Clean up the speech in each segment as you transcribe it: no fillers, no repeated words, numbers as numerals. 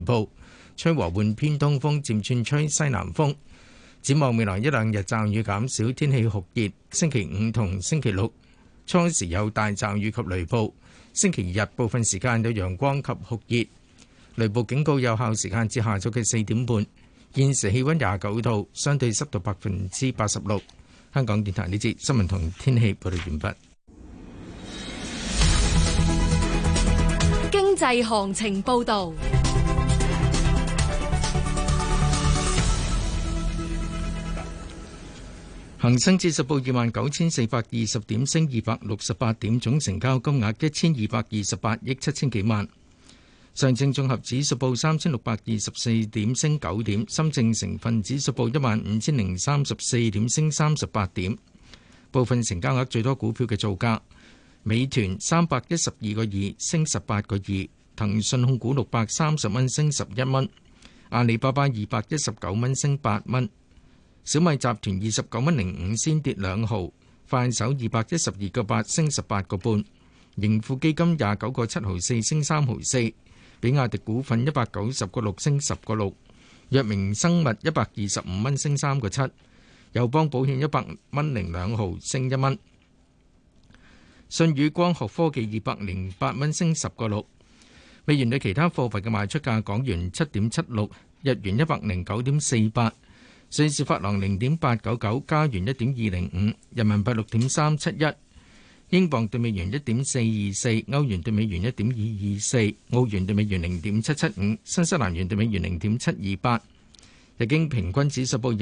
報，吹和緩偏東風，漸轉吹西南風。展望未來一兩日驟雨減少，天氣酷熱。星期五同星期六初時有大驟雨及雷暴，星期日部分時間有陽光及酷熱。雷暴警告有效時間至下晝嘅4點半。現時氣溫29度，相對濕度86%。香港電台呢節新聞同天氣報道完畢。 經濟行情報道。 恒生指數報29,420點，升268點，總成交金額1228億7千幾萬。上證綜合指數報3,624點，升9點。深證成分指數報15,034點，升38點。部分成交額最多股票嘅造價：美團312個2，升18個2；騰訊控股630蚊，升11蚊；阿里巴巴219蚊，升8蚊。小米集團29蚊05仙，跌2毫，快手212個8，升18個半，盈富基金29個7毫4，升3毫4，比亞迪股份190個6，升10個6，藥明生物125蚊，升3個7，友邦保險100蚊02毫，升1蚊，舜宇光學科技208蚊，升10個6。美元對其他貨幣嘅賣出價：港元7.76，日元109.48。瑞士法郎0.899，加元1.205，人民幣6.371，英鎊對美元1.424，歐元對美元1.224，澳元對美元0.775，新西蘭元對美元0.728。日經平均指數報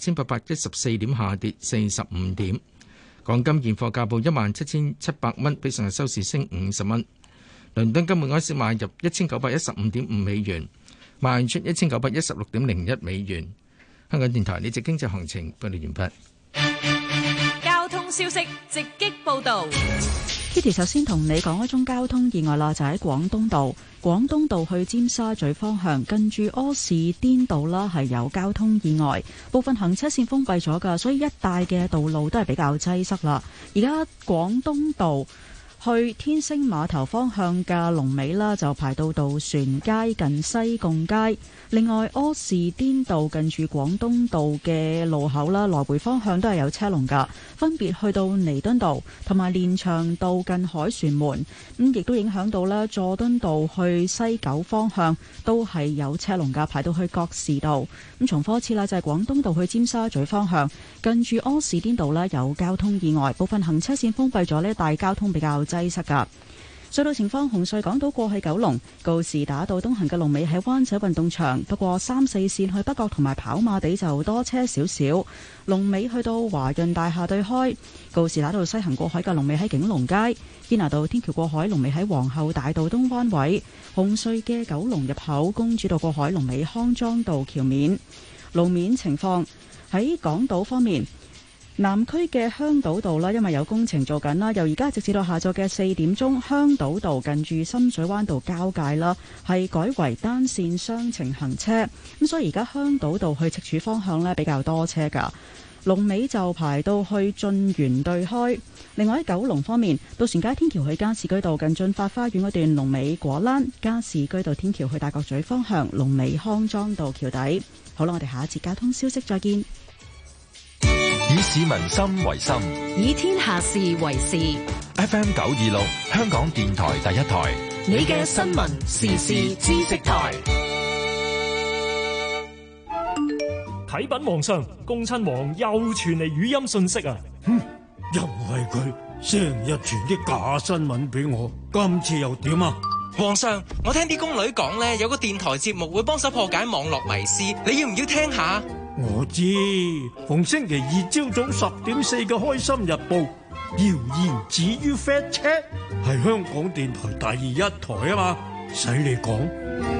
28,814點，下跌45點。港金現貨價報17,700蚊，比上日收市升50蚊。倫敦金每盎司買入1,915.5美元，賣出1,916.01美元。香港電台呢節經濟行情報道完畢。交通消息直擊報道。 Kitty 首先同你講一宗交通意外啦，就喺廣東道去尖沙咀方向，近住柯士甸道啦，係有交通意外，部分行車線封閉咗噶，所以一帶嘅道路都係比較擠塞啦。而家廣東道去天星碼頭方向嘅龍尾啦，就排到渡船街近西貢街。另外，柯士甸道近住廣東道嘅路口啦，來回方向都係有車龍噶，分別去到彌敦道同埋連翔道近凱旋門，亦都影響到啦佐敦道去西九方向都係有車龍噶，排到去覺士道。重複一次啦，就係廣東道去尖沙咀方向，近住柯士甸道啦有交通意外，部分行車線封閉咗，呢大交通比較擠塞噶。隧道情況：紅隧港島過去九龍告士打道東行嘅龍尾喺灣仔運動場，不過3、4線去北角同埋跑馬地就多車少少。龍尾去到華潤大廈對開，告士打道西行過海嘅龍尾喺景隆街，堅拿道天橋過海龍尾喺皇后大道東灣位。紅隧嘅九龍入口公主道過海龍尾康莊道橋面。路面情況喺港島方面。南區嘅香島道啦，因為有工程做緊啦，由而家直至到下晝嘅4點鐘，香島道近住深水灣道交界啦，係改為單線雙程行車，咁所以而家香島道去赤柱方向呢比較多車噶，龍尾就排到去駿園對開。另外喺九龍方面，渡船街天橋去加士居道近駿發花園嗰段龍尾果欄，加士居道天橋去大角咀方向龍尾康莊道橋底。好啦，我哋下一節交通消息再見。 以市民心為心， 以天下事為事。 FM 926，香港電台第一台， 你嘅新聞時事知識台。 啟稟皇上，恭親王又傳嚟語音訊息啊！ 又係佢成日傳啲假新聞俾我，今次又點啊？ 皇上，我聽啲宮女講呢，有個電台節目會幫手破解網絡迷思，你要唔要聽下？ 我知，逢星期二朝早10點4嘅《開心日報》，謠言止於 Fact Check， 係香港電台第一台啊嘛，使你講。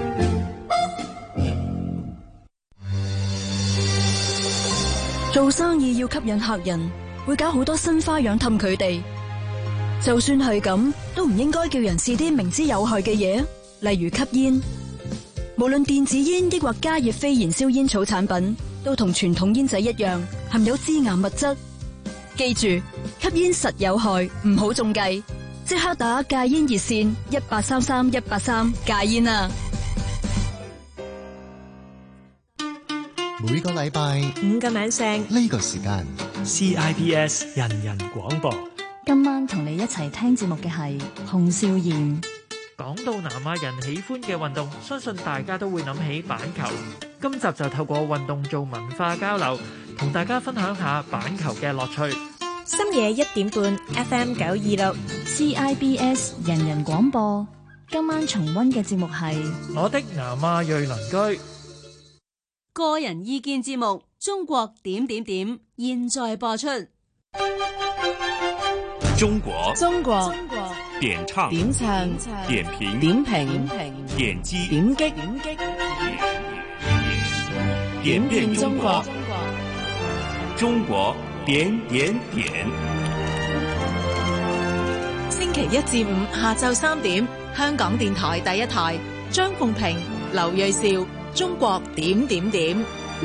做生意要吸引客人，會搞好多新花樣氹佢哋。就算係咁，都唔應該叫人試啲明知有害嘅嘢，例如吸煙。無論電子煙抑或加熱非燃燒煙草產品，都同傳統煙仔一樣，含有致癌物質。記住，吸煙實有害，唔好中計。即刻打戒煙熱線1833-183戒煙啊！ 每個禮拜 5個晚上呢個時間 CIBS 人人廣播。 今晚同你一齊聽節目嘅係洪少賢。 講到南亞人喜歡嘅運動，相信大家都會諗起板球。今集就透過運動做文化交流，同大家分享下板球嘅樂趣。 深夜1點半 FM 926 CIBS 人人廣播。今晚重溫嘅節目係我的南亞裔鄰居。 個人意見節目《中國點點點》現在播出。 中國點唱點評點擊點遍中國，中國點點點。 星期1至5下晝3點，香港電台第一台，張鳳平、劉銳紹，中國點點點。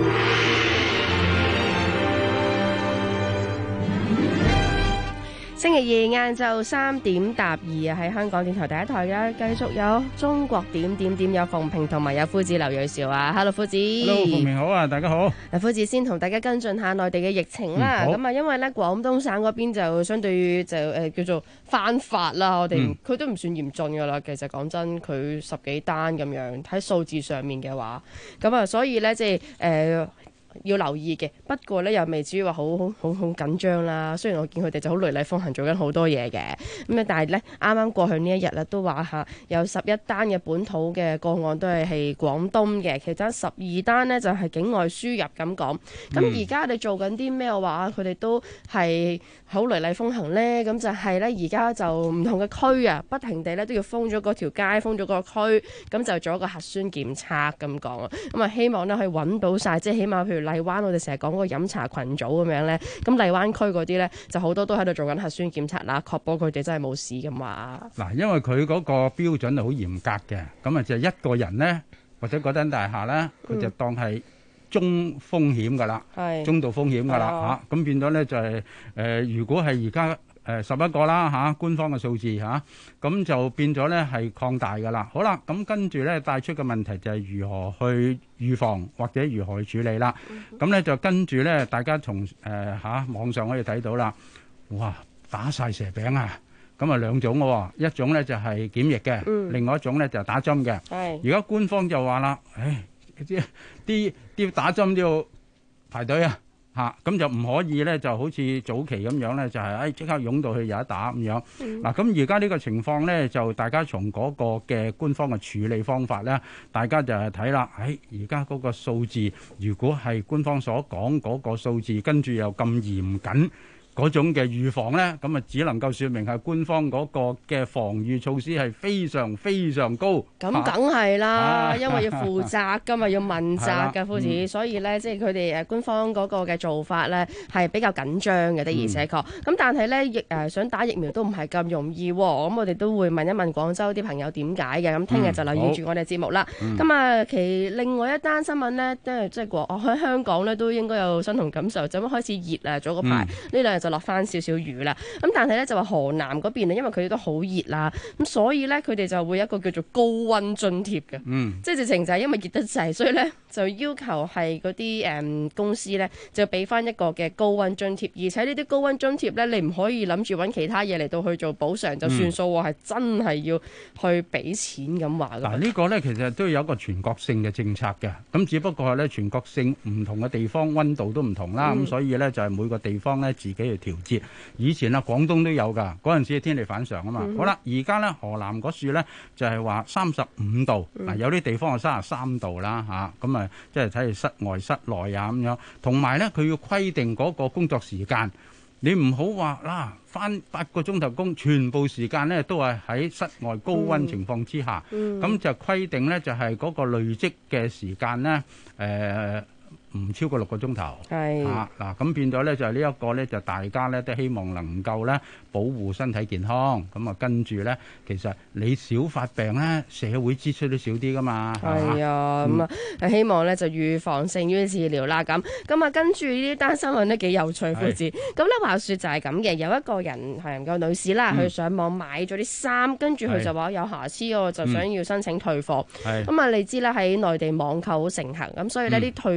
星期2晏晝3點答2啊，喺香港電台第一台嘅繼續有中國點點點，有鳳平同埋有夫子劉銳紹啊。Hello 夫子。 Hello 鳳平好啊，大家好。 嗱，夫子先同大家跟進下內地嘅疫情啦。咁啊，因為咧廣東省嗰邊就相對就叫做翻發啦，我哋佢都唔算嚴峻噶啦。其實講真，佢10幾單咁樣喺數字上面嘅話，咁啊，所以咧即係要留意嘅，不過咧又未至於話好緊張啦。雖然我見佢哋就好雷厲風行做緊好多嘢嘅，咁啊，但係咧啱啱過去呢一日咧都話下有11單嘅本土嘅個案都係廣東嘅，其中12單呢就係境外輸入咁講。咁而家我哋做緊啲咩話？佢哋都係好雷厲風行咧。咁就係咧而家就唔同嘅區啊，不停地咧都要封咗嗰條街，封咗個區，咁就做一個核酸檢測咁講啊。咁啊，希望咧可以揾到晒，即係起碼譬如荔灣，我哋成日講嗰個飲茶群組咁樣咧，咁荔灣區嗰啲咧就好多都喺度做緊核酸檢測啦，確保佢哋真係冇事咁話。 嗱，因為佢嗰個標準係好嚴格嘅，咁啊就係一個人咧或者嗰間大廈咧，佢就當係中風險噶啦，中度風險噶啦嚇，咁變咗咧就係如果係而家11個啦嚇，官方嘅數字嚇，咁就變咗咧係擴大噶啦。好啦，咁跟住咧帶出嘅問題就係如何去預防或者如何去處理啦。咁咧就跟住咧，大家從網上可以睇到啦。哇，打晒蛇餅啊！咁啊兩種喎，一種咧就係檢疫嘅，另外一種咧就係打針嘅。而家官方就話啦，啲打針都要排隊啊！咁就唔可以咧，就好似早期咁樣咧，就係即刻湧到去有得打咁樣。嗱，咁而家呢個情況咧，就大家從嗰個嘅官方嘅處理方法咧，大家就係睇啦。而家嗰個數字，如果係官方所講嗰個數字，跟住又咁嚴謹嗰種嘅預防咧，咁啊只能夠説明係官方嗰個嘅防禦措施係非常非常高。 咁梗係啦，因為要負責㗎嘛，要問責㗎，夫子。所以咧，即係佢哋官方嗰個嘅做法咧係比較緊張嘅，的而且確。咁但係咧，想打疫苗都唔係咁容易喎。咁我哋都會問一問廣州啲朋友點解嘅。咁聽日就留意住我哋節目啦。咁啊，另外一單新聞咧，即係喺香港咧都應該有身同感受，就咁開始熱啊，早嗰排呢兩日就落翻少少雨啦，咁但係咧就話河南嗰邊咧，因為佢哋都好熱啦，咁所以咧佢哋就會有一個叫做高溫津貼嘅，即係直情就係因為熱得滯，所以咧就要求係嗰啲公司咧就俾翻一個嘅高溫津貼，而且呢啲高溫津貼咧你唔可以諗住揾其他嘢嚟到去做補償就算數喎，係真係要去俾錢咁話㗎。 嗱，呢個咧其實都有一個全國性嘅政策嘅，咁只不過係咧全國性唔同嘅地方溫度都唔同啦，咁所以咧就係每個地方咧自己去調節。以前啊，廣東都有㗎，嗰陣時天氣反常啊嘛。好啦，而家咧河南嗰處咧就係話35度，嗱有啲地方係33度啦嚇，咁啊即係睇嚟室外室內啊咁樣。同埋咧，佢要規定嗰個工作時間，你唔好話啦，返8個鐘頭工，全部時間咧都係喺室外高溫情況之下，咁就規定咧就係嗰個累積嘅時間咧唔超過6個鐘頭，嗱咁變咗咧就係呢一個咧就大家咧都希望能夠咧保護身體健康，咁啊跟住咧其實你少發病咧，社會支出都少啲噶嘛。 係啊，咁啊希望咧就預防勝於治療啦。咁啊跟住呢單新聞都幾有趣，夫子。咁咧話説就係咁嘅，有一個人係個女士啦，佢上網買咗啲衫，跟住佢就話有瑕疵喎，就想要申請退貨。咁啊你知啦，喺內地網購好盛行，咁所以呢啲退貨咧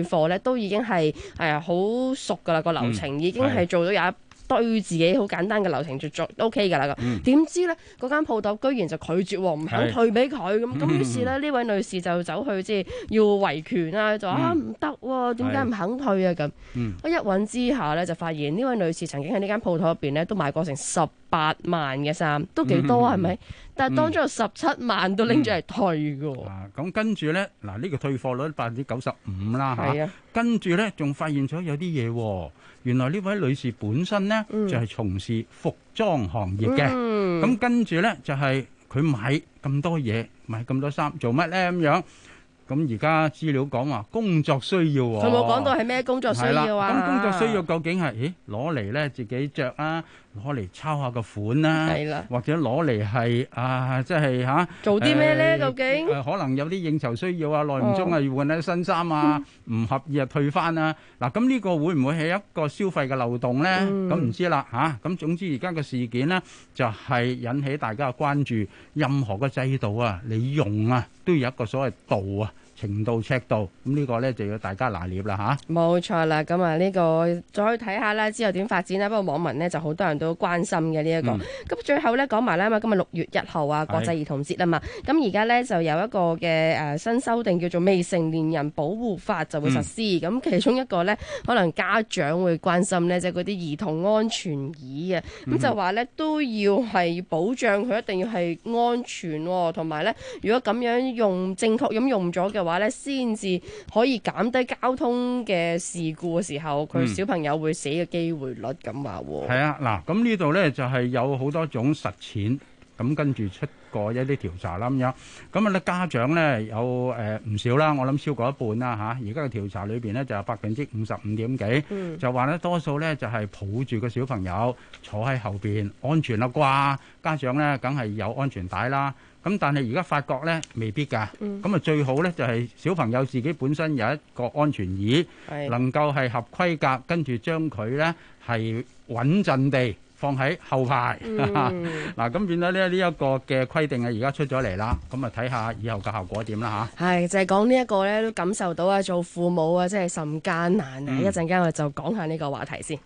都已經係好熟㗎啦，個流程已經係做到有一對自己好簡單嘅流程就做 OK 㗎啦。點知咧嗰間鋪頭居然就拒絕喎，唔肯退俾佢咁。於是咧呢位女士就走去即係要維權啊，就話唔得喎，點解唔肯退啊咁？我一揾之下咧就發現呢位女士曾經喺呢間鋪頭入邊咧都買過成18萬嘅衫，都幾多係咪？但係當中有17萬都拎咗嚟退㗎。 咁跟住咧嗱，呢個退貨率95%啦嚇。跟住咧仲發現咗有啲嘢喎。原來呢位女士本身呢，就係從事服裝行業嘅，咁跟住呢，就係佢買咁多嘢，買咁多衫做乜呢？咁樣？咁而家資料講話工作需要喎， 佢冇講到係咩工作需要啊？ 咁工作需要究竟係攞嚟咧自己着啊，攞嚟抄下個款啦，或者攞嚟係即係做啲咩咧？究竟可能有啲應酬需要啊，耐唔中啊要換下新衫啊，唔合意啊退翻啊。嗱，咁呢個會唔會係一個消費嘅漏洞咧？咁唔知啦嚇。咁總之而家個事件呢，就係引起大家嘅關注。任何嘅制度啊，你用啊都要有一個所謂度啊。程度尺度，咁呢個咧就要大家拿捏啦嚇。 冇錯啦，咁啊呢個再睇下啦，之後點發展啦。不過網民呢就好多人都關心嘅呢一個。咁最後咧講埋啦嘛，今日6月1號啊，國際兒童節啊嘛。咁而家咧就有一個嘅新修訂叫做《未成年人保護法》就會實施。咁其中一個咧，可能家長會關心咧，即係嗰啲兒童安全椅啊。咁就話咧都要係保障佢，一定要係安全喎。同埋咧，如果咁樣用正確咁用咗嘅話咧，先至可以減低交通嘅事故嘅時候，佢小朋友會死嘅機會率咁話喎。 係啊，嗱，咁呢度咧就係有好多種實踐，咁跟住出過一啲調查啦咁樣。咁啊咧家長咧有唔少啦，我諗超過一半啦嚇。而家嘅調查裏邊咧就有55.幾，就話咧多數咧就係抱住個小朋友坐喺後邊，安全啦啩。家長咧梗係有安全帶啦。咁但係而家發覺咧未必㗎，咁啊最好咧就係小朋友自己本身有一個安全椅，能夠係合規格，跟住將佢咧係穩陣地放喺後排。嗱咁變咗呢一個嘅規定啊，而家出咗嚟啦，咁啊睇下以後嘅效果點啦嚇。 係就係講呢一個咧，都感受到啊，做父母啊，真係甚艱難啊！一陣間我哋就講下呢個話題先。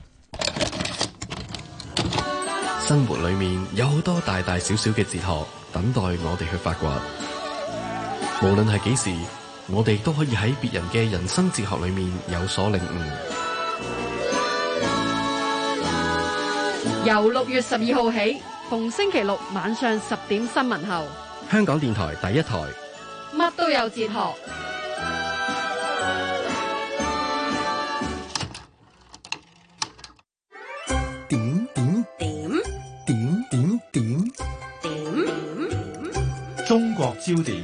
生活裏面有好多大大小小嘅哲學等待我哋去發掘，無論係幾時，我哋都可以喺別人嘅人生哲學裏面有所領悟。 由6月12號起，逢星期六晚上10點新聞後， 香港電台第一台， 乜都有哲學。 中國焦點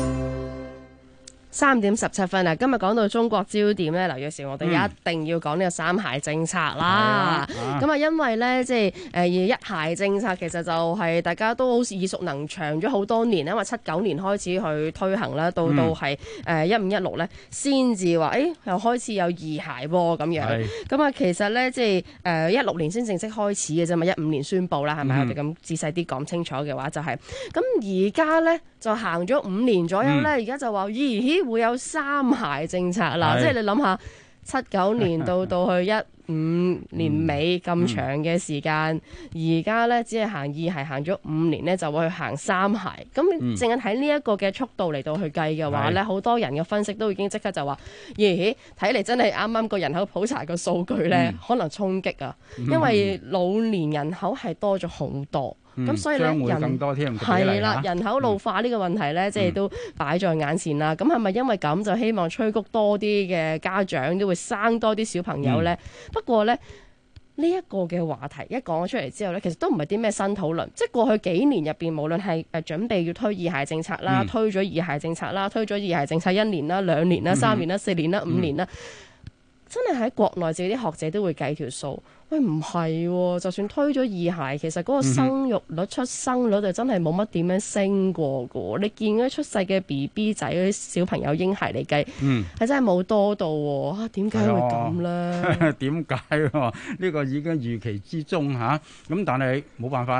3點17分啊！今日講到中國焦點咧，劉銳紹，我哋一定要講呢個三孩政策啦。咁啊，因為咧，即係一孩政策其實就係大家都好耳熟能詳咗好多年，因為79年開始去推行啦，到係15、16咧先至話又開始有2孩喎咁樣。咁啊，其實咧即係16年先正式開始嘅啫嘛，15年宣佈啦，係咪？我哋咁仔細啲講清楚嘅話就係、是、咁。而家咧就行咗5年左右咧，而家就話咦會有3孩政策啦，即係你諗下79年到去15年尾咁長嘅時間，而家咧只係行2孩，行咗5年咧就會去行3孩。咁淨係睇呢一個嘅速度嚟到去計嘅話咧，好多人嘅分析都已經即刻就話咦睇嚟真係啱啱個人口普查嘅數據咧，可能衝擊啊，因為老年人口係多咗好多。咁所以咧，係啦，人口老化呢個問題咧，即係都擺在眼前啦。咁係咪因為咁就希望催谷多啲嘅家長都會生多啲小朋友咧？不過咧，呢一個嘅話題一講咗出嚟之後咧，其實都唔係啲咩新討論。即係過去幾年入邊，無論係準備要推2孩政策啦，推咗2孩政策啦，推咗2孩政策1年啦、2年啦、3年啦、4年啦、5年啦，真係喺國內自己啲學者都會計條數。喂，唔係喎，就算推咗2孩，其實嗰個生育率、出生率就真係冇乜點樣升過㗎。你見嗰啲出世嘅 BB 仔嗰啲小朋友嬰孩嚟計，係真係冇多到喎。點解會咁咧？ 點解？呢個已經預期之中嚇。咁但係冇辦法啦。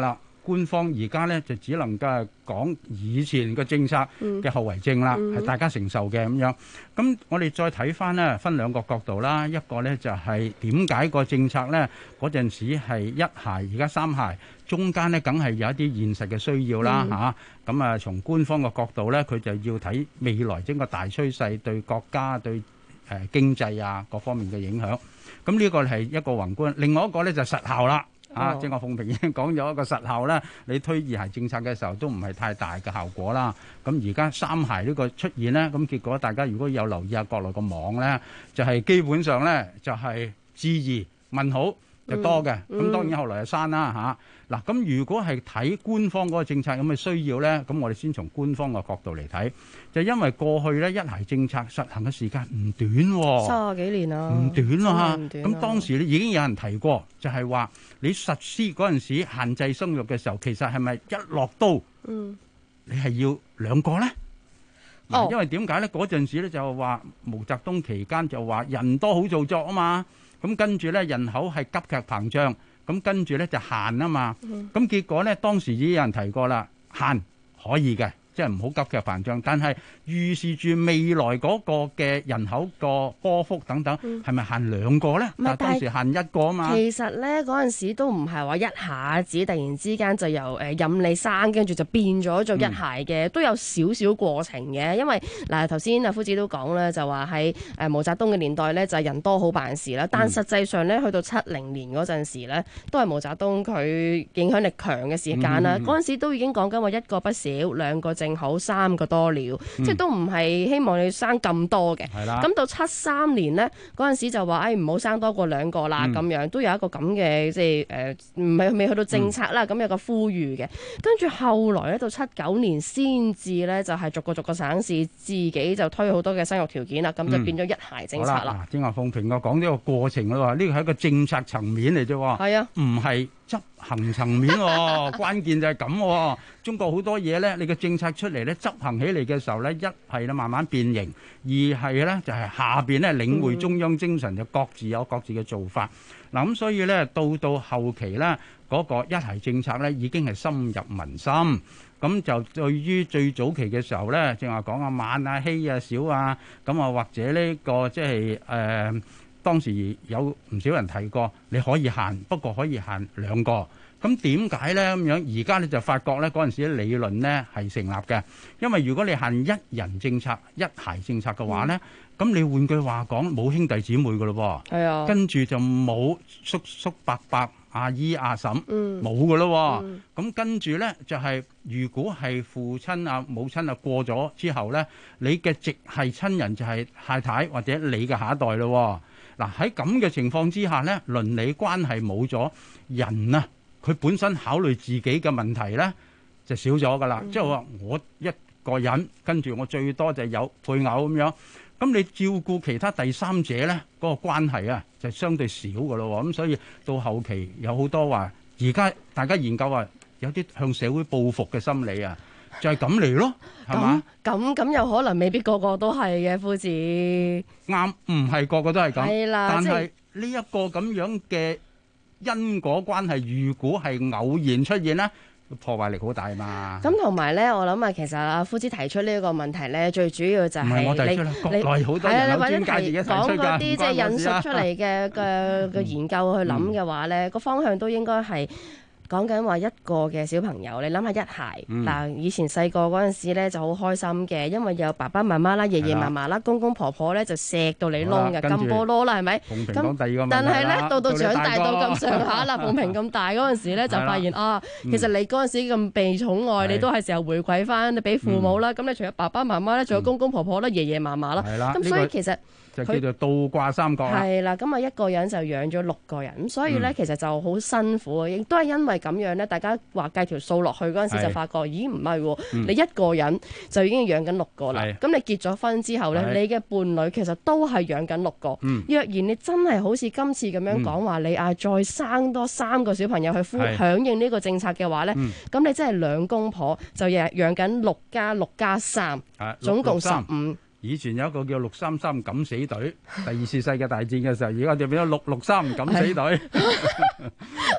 官方而家咧就只能夠係講以前嘅政策嘅後遺症啦，係大家承受嘅咁樣。咁我哋再睇翻咧，分兩個角度啦。一個咧就係點解個政策咧嗰陣時係一孩，而家三孩，中間咧梗係有一啲現實嘅需要啦嚇。咁啊，從官方嘅角度咧，佢就要睇未來整個大趨勢對國家對經濟啊各方面嘅影響。咁呢個係一個宏觀，另外一個咧就實效啦。即係我鳳平已經講咗一個實效啦。你推二孩政策嘅時候都唔係太大嘅效果啦。咁而家三孩呢個出現呢，咁結果大家如果有留意下國內個網呢，就係基本上呢，就係質疑問號就多嘅。咁當然後來就刪啦嚇。嗱，咁如果係睇官方嗰個政策有咩需要呢？咁我哋先從官方嘅角度嚟睇，就因為過去呢一孩政策實行嘅時間唔短喎 ，30幾年啦， 唔短啦嚇。咁當時咧已經有人提過，就係話你實施嗰陣時限制生育嘅時候，其實係咪一落刀，你係要兩個呢？因為點解呢？嗰陣時咧就話毛澤東期間就話人多好做作啊嘛，咁跟住咧人口係急劇膨脹。咁跟住咧就限啊嘛，咁結果咧當時已經有人提過啦，限可以嘅，即係唔好急劇膨脹，但係預示住未來嗰個嘅人口個波幅等等，係咪限兩個咧？但係當時限一個啊嘛。 其實咧嗰陣時都唔係話一下子突然之間就由任你生，跟住就變咗做一孩嘅，都有少少過程嘅。因為嗱頭先阿夫子都講咧，就話喺毛澤東嘅年代咧就係人多好辦事啦，但實際上咧去到70年嗰陣時咧，都係毛澤東佢影響力強嘅時間啦。嗰陣時都已經講緊話一個不少，兩個正好，三個多了，即係都唔係希望你生咁多嘅。咁到73年呢，嗰陣時就話唔好生多過兩個啦，咁樣都有一個咁嘅即係唔係未去到政策啦，咁有個呼籲嘅。跟住後來咧到79年先至咧就係逐個省市自己就推好多嘅生育條件啦，咁就變咗一孩政策啦。 正話鳳平我講呢個過程啦，呢個係一個政策層面嚟啫， 係啊，唔係執行層面喎，關鍵就係咁喎。中國好多嘢咧，你嘅政策出嚟咧，執行起嚟嘅時候咧，一係咧慢慢變形，二係咧就係下邊咧領會中央精神，就各自有各自嘅做法。嗱咁所以咧，到後期咧，嗰個一孩政策咧已經係深入民心。咁就對於最早期嘅時候咧，正話講啊晚啊稀啊少啊，咁啊或者呢個即係當時有唔少人提過，你可以限，不過可以限兩個。咁點解呢？咁樣而家你就發覺呢嗰陣時理論呢係成立嘅，因為如果你限一人政策、一孩政策嘅話呢，咁你換句話講冇兄弟姊妹噶咯喎， 係啊， 跟住就冇叔叔伯伯、阿姨阿嬸，冇噶咯喎。咁跟住呢就係如果係父親啊母親啊過咗之後呢，你嘅直系親人就係太太或者你嘅下一代咯。嗱喺咁嘅情況之下呢，鄰里關係冇咗，人啊佢本身考慮自己嘅問題呢就少咗噶啦。即係話我一個人跟住我最多就有配偶咁樣，咁你照顧其他第三者呢嗰個關係啊就相對少噶咯。咁所以到後期有好多話，而家大家研究話有啲向社會報復嘅心理啊，就係咁嚟咯，係嘛？ 咁有可能未必個個都係嘅，夫子。 啱，唔係個個都係咁。 係啦， 但係呢一個咁樣嘅因果關係，如果係偶然出現咧，破壞力好大嘛。 咁同埋咧，我諗啊，其實阿夫子提出呢一個問題咧，最主要就係唔係我提出啦，國內好多人有專家自己提出㗎。 講嗰啲即係引述出嚟嘅研究去諗嘅話咧，個方向都應該係。講緊話一個嘅小朋友，你諗下一孩嗱，以前細個嗰陣時咧就好開心嘅，因為有爸爸媽媽啦、爺爺嫲嫲啦、公公婆婆咧就錫到你窿嘅，金波囉啦，係咪？咁但係咧到長大到咁上下啦，鳳平咁大嗰陣時咧就發現啊，其實你嗰陣時咁被寵愛，你都係時候回饋翻你俾父母啦。咁你除咗爸爸媽媽咧，仲有公公婆婆啦、爺爺嫲嫲啦。咁所以其實就叫做倒掛三角啦。 係啦，咁啊一個人就養咗6個人，咁所以咧其實就好辛苦，亦都係因為咁樣咧，大家話計條數落去嗰陣時就發覺，咦唔係喎，你一個人就已經養緊6個啦。咁你結咗婚之後咧，你嘅伴侶其實都係養緊6個。若然你真係好似今次咁樣講話，你再生多3個小朋友去響應呢個政策嘅話咧，咁你真係兩公婆就養緊6加6加3，總共15。 以前有一個叫633敢死隊，第2次世界大戰嘅時候，而家就變咗663敢死隊。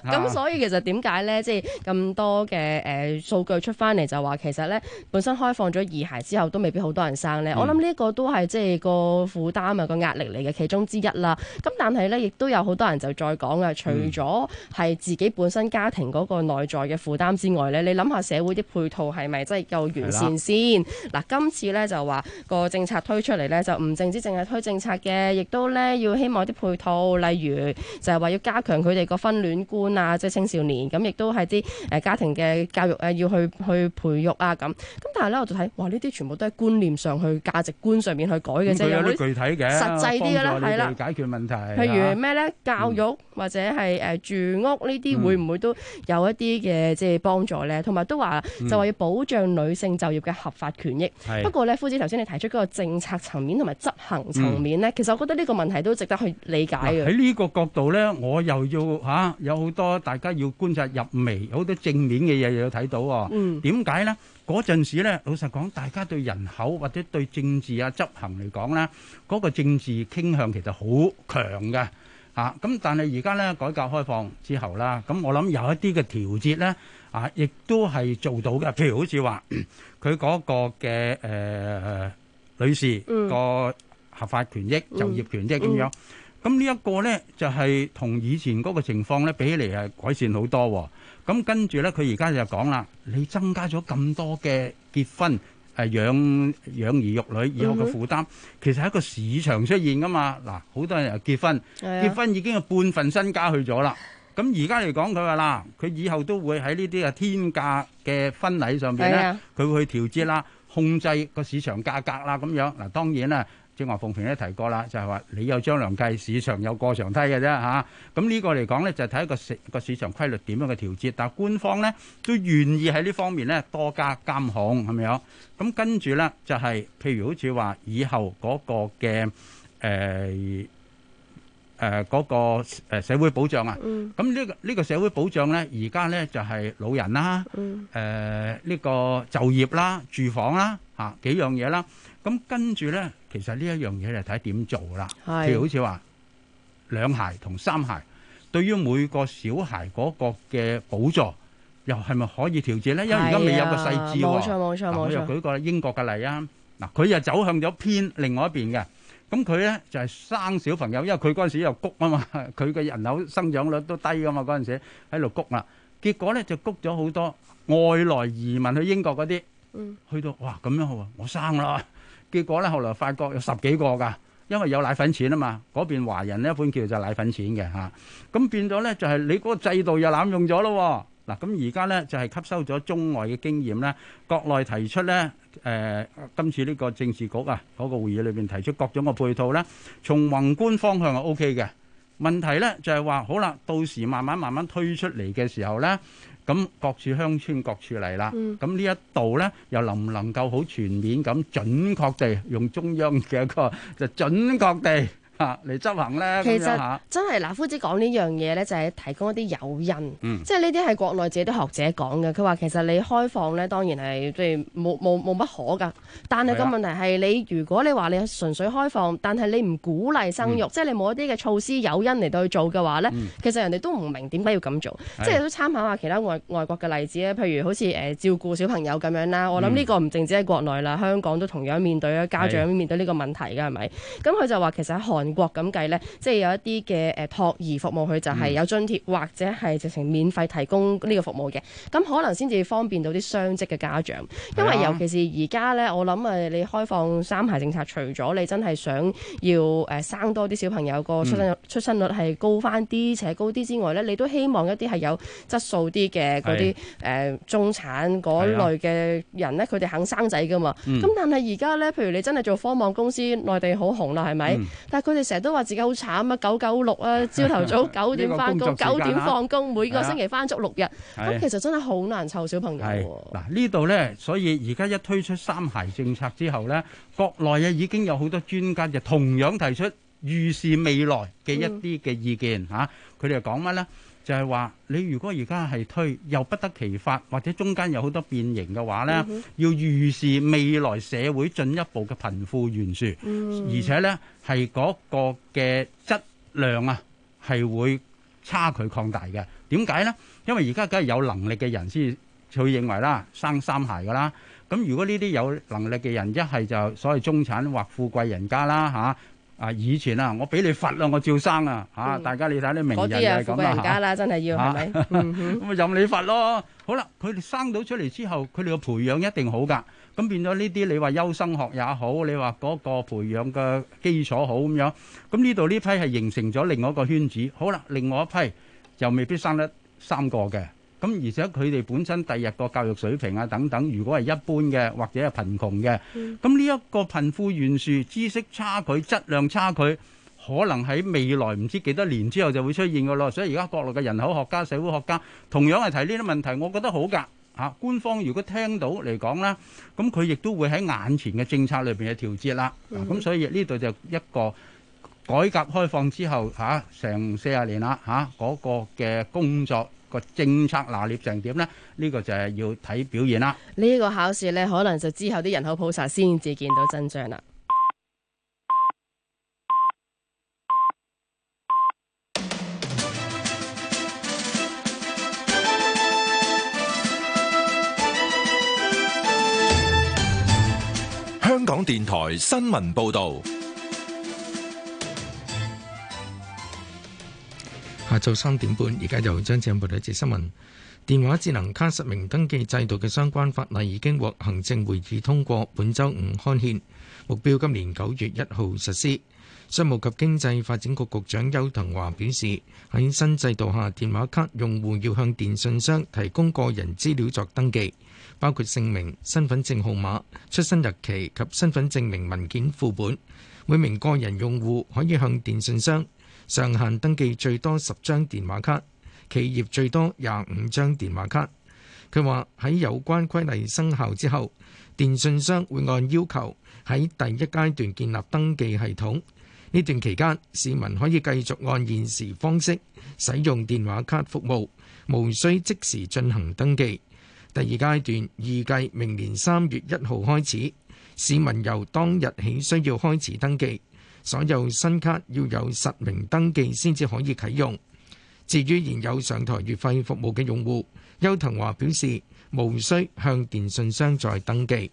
咁所以其實點解咧，即係咁多嘅數據出翻嚟就話其實咧本身開放咗2孩之後都未必好多人生咧。我諗呢一個都係即係個負擔啊個壓力嚟嘅其中之一啦。咁但係咧亦都有好多人就再講啦，除咗係自己本身家庭嗰個內在嘅負擔之外咧，你諗下社會啲配套係咪真係夠完善先？嗱，今次咧就話個政策推出嚟咧，就唔淨係推政策嘅，亦都咧要希望啲配套，例如就係話要加強佢哋個婚戀觀啊，即係青少年咁，亦都係啲家庭嘅教育要去培育啊咁。咁但係咧我就睇，哇！呢啲全部都係觀念上去、價值觀上面去改嘅啫， 有啲具體嘅實際啲嘅啦，係啦， 解決問題。 譬如咩咧？教育或者係住屋呢啲，會唔會都有一啲嘅即係幫助咧？同埋都話就話要保障女性就業嘅合法權益。不過咧，夫子頭先你提出嗰個政策層面同埋執行層面咧，其實我覺得呢個問題都值得去理解嘅。 喺呢個角度咧，我又要有好多大家要觀察入微，有好多正面嘅嘢又要睇到喎。點解咧？嗰陣時咧，老實講，大家對人口或者對政治啊執行嚟講咧，嗰個政治傾向其實好強嘅。咁但係而家咧改革開放之後啦，咁我諗有一啲嘅調節咧，亦都係做到嘅。譬如好似話佢嗰個嘅女士個合法權益、就業權益咁樣。咁呢一個咧就係同以前嗰個情況咧比起嚟係改善好多。咁跟住咧，佢而家就講啦，你增加咗咁多嘅結婚養兒育女以後嘅負擔，其實係一個市場出現噶嘛。嗱，好多人又結婚已經有半份身家去咗啦。咁而家嚟講，佢話啦，佢以後都會喺呢啲天價嘅婚禮上邊咧，佢會去調節啦，控制個市場價格啦咁樣。嗱，當然啦。正話鳳平都提過啦，就係話你有張良計，市場有過牆梯嘅啫嚇。咁呢個嚟講咧，就睇個市場規律點樣嘅調節。但係官方咧都願意喺呢方面咧多加監控，係咪啊？咁跟住咧就係譬如好似話以後嗰個嘅嗰個社會保障啊。咁呢個社會保障咧，而家咧就係老人啦，呢個就業啦、住房啦幾樣嘢啦。咁跟住咧，其實呢一樣嘢就睇點做啦。譬如好似話2孩同3孩，對於每個小孩嗰個嘅補助，又係咪可以調節咧？因為而家未有個細節喎。冇錯。我又舉個英國嘅例啊。嗱，佢又走向咗偏另外一邊嘅。咁佢咧就係生小朋友，因為佢嗰陣時又谷啊嘛，佢嘅人口生長率都低噶嘛，嗰陣時喺度谷啦。結果咧就谷咗好多外來移民去英國嗰啲，去到哇咁樣好啊，我生啦。結果咧，後來發覺有10幾個㗎，因為有奶粉錢啊嘛。嗰邊華人咧一般叫做奶粉錢嘅嚇，咁變咗咧就係你嗰個制度又濫用咗咯。嗱，咁而家咧就係吸收咗中外嘅經驗咧，國內提出咧今次呢個政治局啊嗰個會議裏邊提出各種嘅配套咧，從宏觀方向係 OK 嘅。問題咧就係話好啦，到時慢慢推出嚟嘅時候咧。咁各處鄉村各處嚟啦，咁呢一度咧又能唔能夠好全面咁準確地用中央嘅一個就準確地嚟執行咧？ 其實真係夫子講呢樣嘢咧，就係提供一啲誘因，即係呢啲係國內自己啲學者講嘅。佢話其實你開放咧，當然係即係冇乜可噶。但係個問題係你如果你話你純粹開放，但係你唔鼓勵生育，即係你冇一啲嘅措施誘因嚟到去做嘅話咧，其實人哋都唔明點解要咁做。即係都參考下其他外國嘅例子咧，譬如好似照顧小朋友咁樣啦。我諗呢個唔淨止喺國內啦，香港都同樣面對啊，家長面對呢個問題㗎，係咪？咁佢就話其實喺韓國咁計咧，即係有一啲嘅託兒服務，佢就係有津貼或者係直情免費提供呢個服務嘅。咁可能先至方便到啲雙職嘅家長，因為尤其是而家咧，我諗你開放3孩政策，除咗你真係想要生多啲小朋友個出生率係高翻啲，且高啲之外咧，你都希望一啲係有質素啲嘅嗰啲中產嗰類嘅人咧，佢哋肯生仔噶嘛。咁但係而家咧，譬如你真係做科網公司，內地好紅啦，係咪？但係佢哋成日都話自己好慘啊，996啊，朝頭早9點翻工，9點放工，每個星期翻足6日。咁其實真係好難湊小朋友。 嗱呢度咧，所以而家一推出3孩政策之後咧，國內已經有好多專家就同樣提出預視未來嘅一啲嘅意見嚇。佢哋講乜咧？就係話你如果而家係推又不得其法，或者中間有好多變形嘅話咧，要預視未來社會進一步嘅貧富懸殊，而且咧係嗰個嘅質量啊係會差距擴大嘅。 點解呢？因為而家梗係有能力嘅人先去認為啦，生三孩噶啦。咁如果呢啲有能力嘅人，一係就所謂中產或富貴人家啦以前我俾你罰啦，我照生大家你睇啲名人就係咁啦， 嗰啲富貴人家啦，真係要係咪？ 咁咪任你罰咯。好啦，佢哋生到出嚟之後，佢哋嘅培養一定好㗎。咁變咗呢啲，你話優生學也好，你話嗰個培養嘅基礎好咁樣。咁呢度呢批係形成咗另外一個圈子。好啦，另外一批就未必生得3個嘅。咁而且佢哋本身第日個教育水平等等，如果係一般嘅或者係貧窮嘅，咁呢一個貧富懸殊、知識差距、質量差距，可能喺未來唔知幾多年之後就會出現㗎咯。所以而家國內嘅人口學家、社會學家同樣係提呢啲問題，我覺得好㗎。官方如果聽到嚟講啦，咁佢亦都會喺眼前嘅政策裏邊去調節啦。咁所以呢度就一個改革開放之後成40年啦嗰個嘅工作個政策拿捏成點呢？呢個就係要睇表現啦。 呢個考試呢，可能就之後啲人口普查先至見到真章啦。 香港電台新聞報導， 下晝3點半，而家由張志恩報道一節新聞。電話智能卡實名登記制度嘅相關法例已經獲行政會議通過，本週5刊憲，目標今年9月1號實施。商務及經濟發展局局長邱騰華表示，喺新制度下，電話卡用戶要向電信商提供個人資料作登記，包括姓名、身份證號碼、出生日期及身份證明文件副本。每名個人用戶可以向電信商上限登記最多10張電話卡，企業最多25張電話卡。佢話喺有關規例生效之後，電信商會按要求喺第一階段建立登記系統。呢段期間，市民可以繼續按現時方式使用電話卡服務，無需即時進行登記。第二階段預計明年3月1號開始，市民由當日起需要開始登記，所有新卡要有實名登記先至可以啟用。至於現有上台月費服務嘅用戶，邱騰華表示無需向電信商再登記。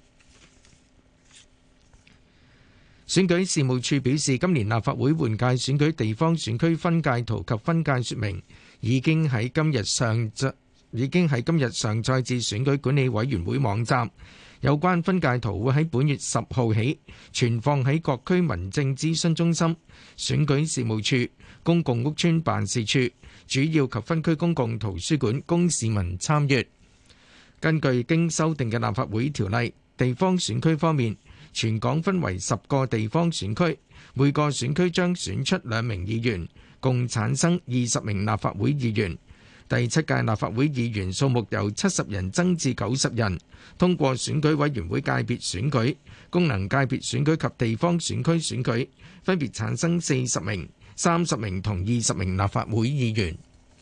選舉事務處表示，今年立法會換屆選舉地方選區分界圖及分界說明已經喺今日上載至選舉管理委員會網站。有關分界圖會喺本月10號起存放喺各區民政諮詢中心、選舉事務處、公共屋邨辦事處、主要及分區公共圖書館，供市民參閱。根據經修訂嘅立法會條例，地方選區方面，全港分為10個地方選區，每個選區將選出2名議員，共產生20名立法會議員。第7屆立法會議員數目由70人增至90人。通過選舉委員會界別選舉、功能界別選舉及地方選區選舉，分別產生40名、30名同20名立法會議員。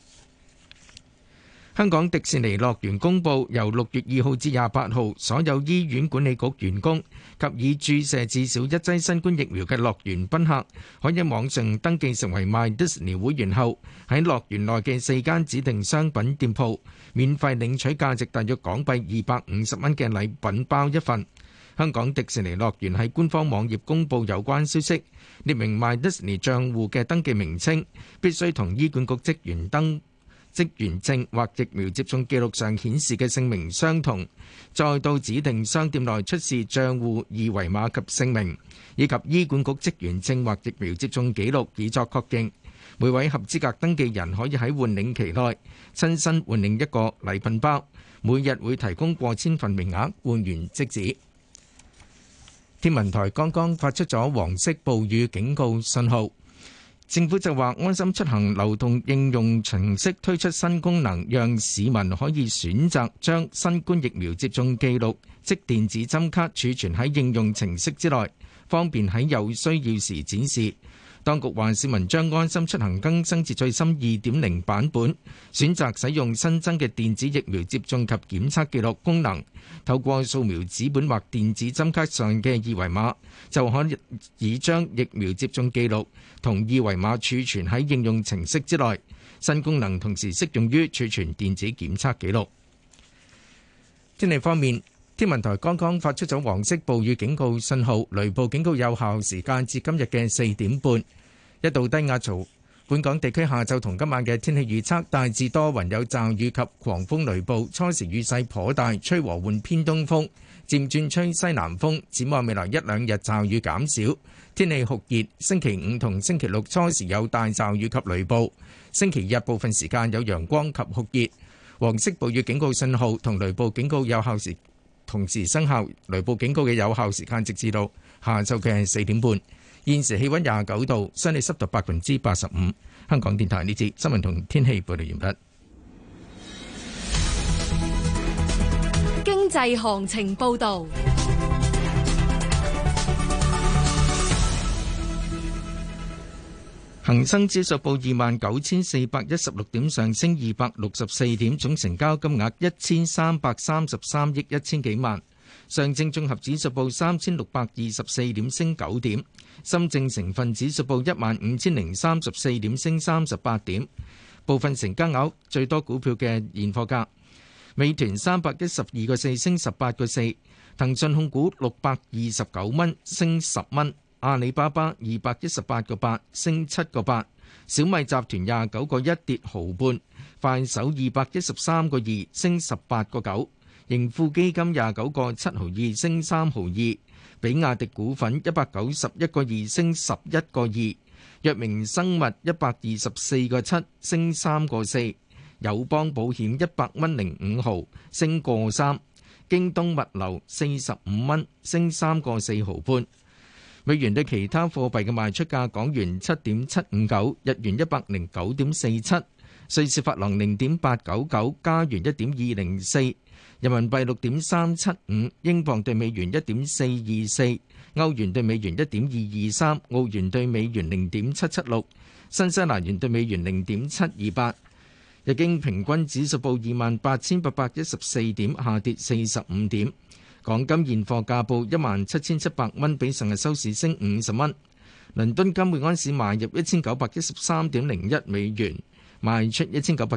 香港迪士尼樂園公佈，由6月2號至28號，所有醫院管理局員工及已注射至少1劑新冠疫苗嘅樂園賓客，可以網上登記成為 My Disney 會員後，喺樂園內嘅4間指定商品店鋪，免費領取價值大約港幣250蚊嘅禮品包一份。香港迪士尼樂園喺官方網頁公佈有關消息，列明 My Disney 帳戶嘅登記名稱必須同醫管局職員證或疫苗接種記錄上顯示嘅姓名相同，再到指定商店內出示帳戶二維碼及姓名，以及醫管局職員證或疫苗接種記錄以作確認。每位合資格登記人可以喺換領期內親身換領一個禮品包，每日會提供過千份名額，換完即止。天文台剛剛發出咗黃色暴雨警告信號。政府就話，安心出行流動應用程式推出新功能，讓市民可以選擇將新冠疫苗接種記錄即電子針卡儲存喺應用程式之內，方便喺有需要時展示。當局話，市民將安心出行更新至最新 2.0 版本，選擇使用新增嘅電子疫苗接種及檢測記錄功能，透過掃描紙本或電子針卡上嘅二維碼，就可以將疫苗接種記錄同二維碼儲存喺應用程式之內。 新功能同時適用於儲存電子檢測記錄。天氣方面，天文台剛剛發出咗黃色暴雨警告信號，雷暴警告有效時間至今日嘅4點半。一道低壓槽，本港地區下晝同今晚嘅天氣預測大致多雲有驟雨及狂風雷暴，初時雨勢頗大，吹和緩偏東風，漸轉吹西南風。展望未來一兩日驟雨減少，天氣酷熱。星期五同星期六初時有大驟雨及雷暴，星期日部分時間有陽光及酷熱。黃色暴雨警告信號同雷暴警告有效時同時生效，雷暴警告嘅有效時間直至到下晝嘅4點半。現時氣溫29度，相對濕度85%。香港電台呢節新聞同天氣報道完畢。 經濟行情報道。 恒生指數報29,416點，上升264點，總成交金額1333億1000幾萬。上證綜合指數報3624點，升9點。深證成分指數報15034點，升38點。部分成交額最多股票嘅現貨價：美團312個4升18個4，騰訊控股629蚊升10蚊。阿里巴巴218個8升7個8，小米集團29個1跌毫半，快手213個2升18個9，盈富基金29個7毫2升3毫2，比亞迪股份191個2升11個2，藥明生物124個7升3個4，友邦保險100蚊05毫升個3，京東物流45蚊升3個4毫半。美元對其他貨幣嘅賣出價：港元7.759，日元109.47，瑞士法郎0.899，加元1.204，人民幣6.375，英鎊對美元1.424，歐元對美元1.223，澳元對美元0.776，新西蘭元對美元0.728。日經平均指數報28,814點，下跌45點。港金現貨價報17,700蚊，比上日收市升50蚊。倫敦金每安士買入1913.01美元，賣出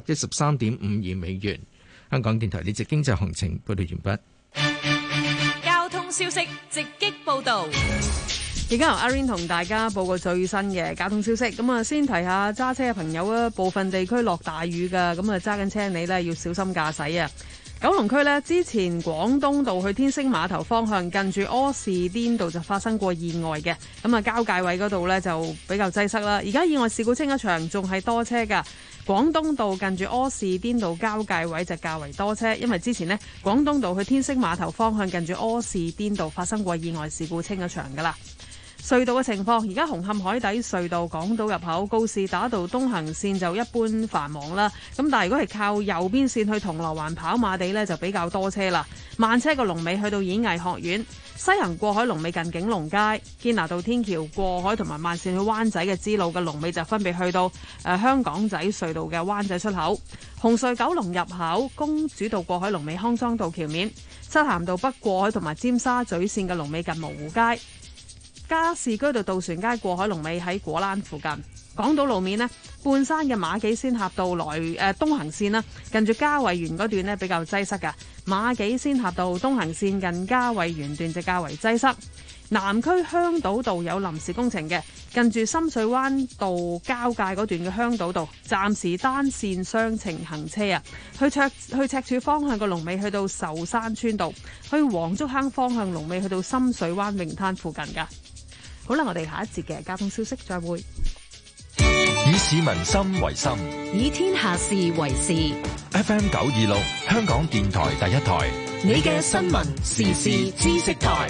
1913.52美元。香港電台呢節經濟行情報道完畢。交通消息直擊報道。 而家由阿 Rain 同大家報個最新嘅交通消息。咁啊，先提下揸車嘅朋友啊，部分地區落大雨㗎，咁啊揸緊車你呢要小心駕駛啊！九龍區呢，之前廣東道去天星碼頭方向近住柯士甸道就發生過意外嘅，咁啊交界位嗰度呢就比較擠塞啦。而家意外事故清一場，仲係多車㗎。廣東道近住柯士甸道交界位就較為多車，因為之前呢，廣東道去天星碼頭方向近住柯士甸道發生過意外事故清一場㗎啦。隧道嘅情況，而家紅磡海底隧道港島入口告士打道東行線就一般繁忙啦。咁但係如果係靠右邊線去銅鑼灣跑馬地呢，就比較多車啦。慢車個龍尾去到演藝學院，西行過海龍尾近景隆街，堅拿道天橋過海同埋慢線去灣仔嘅支路嘅龍尾就分別去到香港仔隧道嘅灣仔出口，紅隧九龍入口公主道過海龍尾康莊道橋面，漆咸道北過海同埋尖沙咀線嘅龍尾近蕪湖街。加士居道渡船街過海龍尾喺果欄附近。港島路面呢，半山嘅馬己仙峽道來東行線啦，近住嘉惠園嗰段呢比較擠塞㗎。馬己仙峽道東行線近嘉惠園段就較為擠塞。南區香島道有臨時工程嘅，近住深水灣道交界嗰段嘅香島道暫時單線雙程行車啊。去赤柱方向個龍尾去到壽山村道，去黃竹坑方向龍尾去到深水灣泳灘附近㗎。好啦，我哋下一節嘅交通消息再會。 以市民心為心， 以天下事為事。 FM 926，香港電台第一台， 你嘅新聞時事知識台。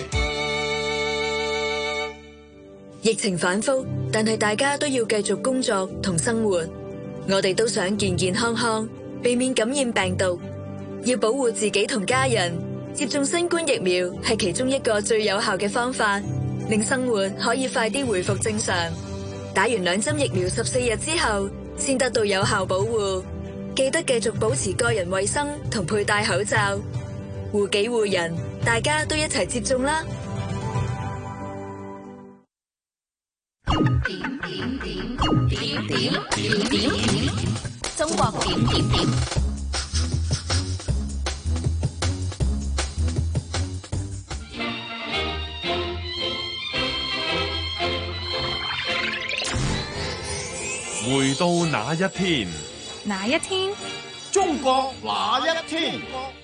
疫情反覆，但係大家都要繼續工作同生活。我哋都想健健康康，避免感染病毒。要保護自己同家人，接種新冠疫苗係其中一個最有效嘅方法，令生活可以快啲回復正常。打完2針疫苗14日之後，先得到有效保護。記得繼續保持個人衛生同佩戴口罩，護己護人，大家都一齊接種啦！ 中國點點點。 回到那一天， 哪一天？ 中國那一天？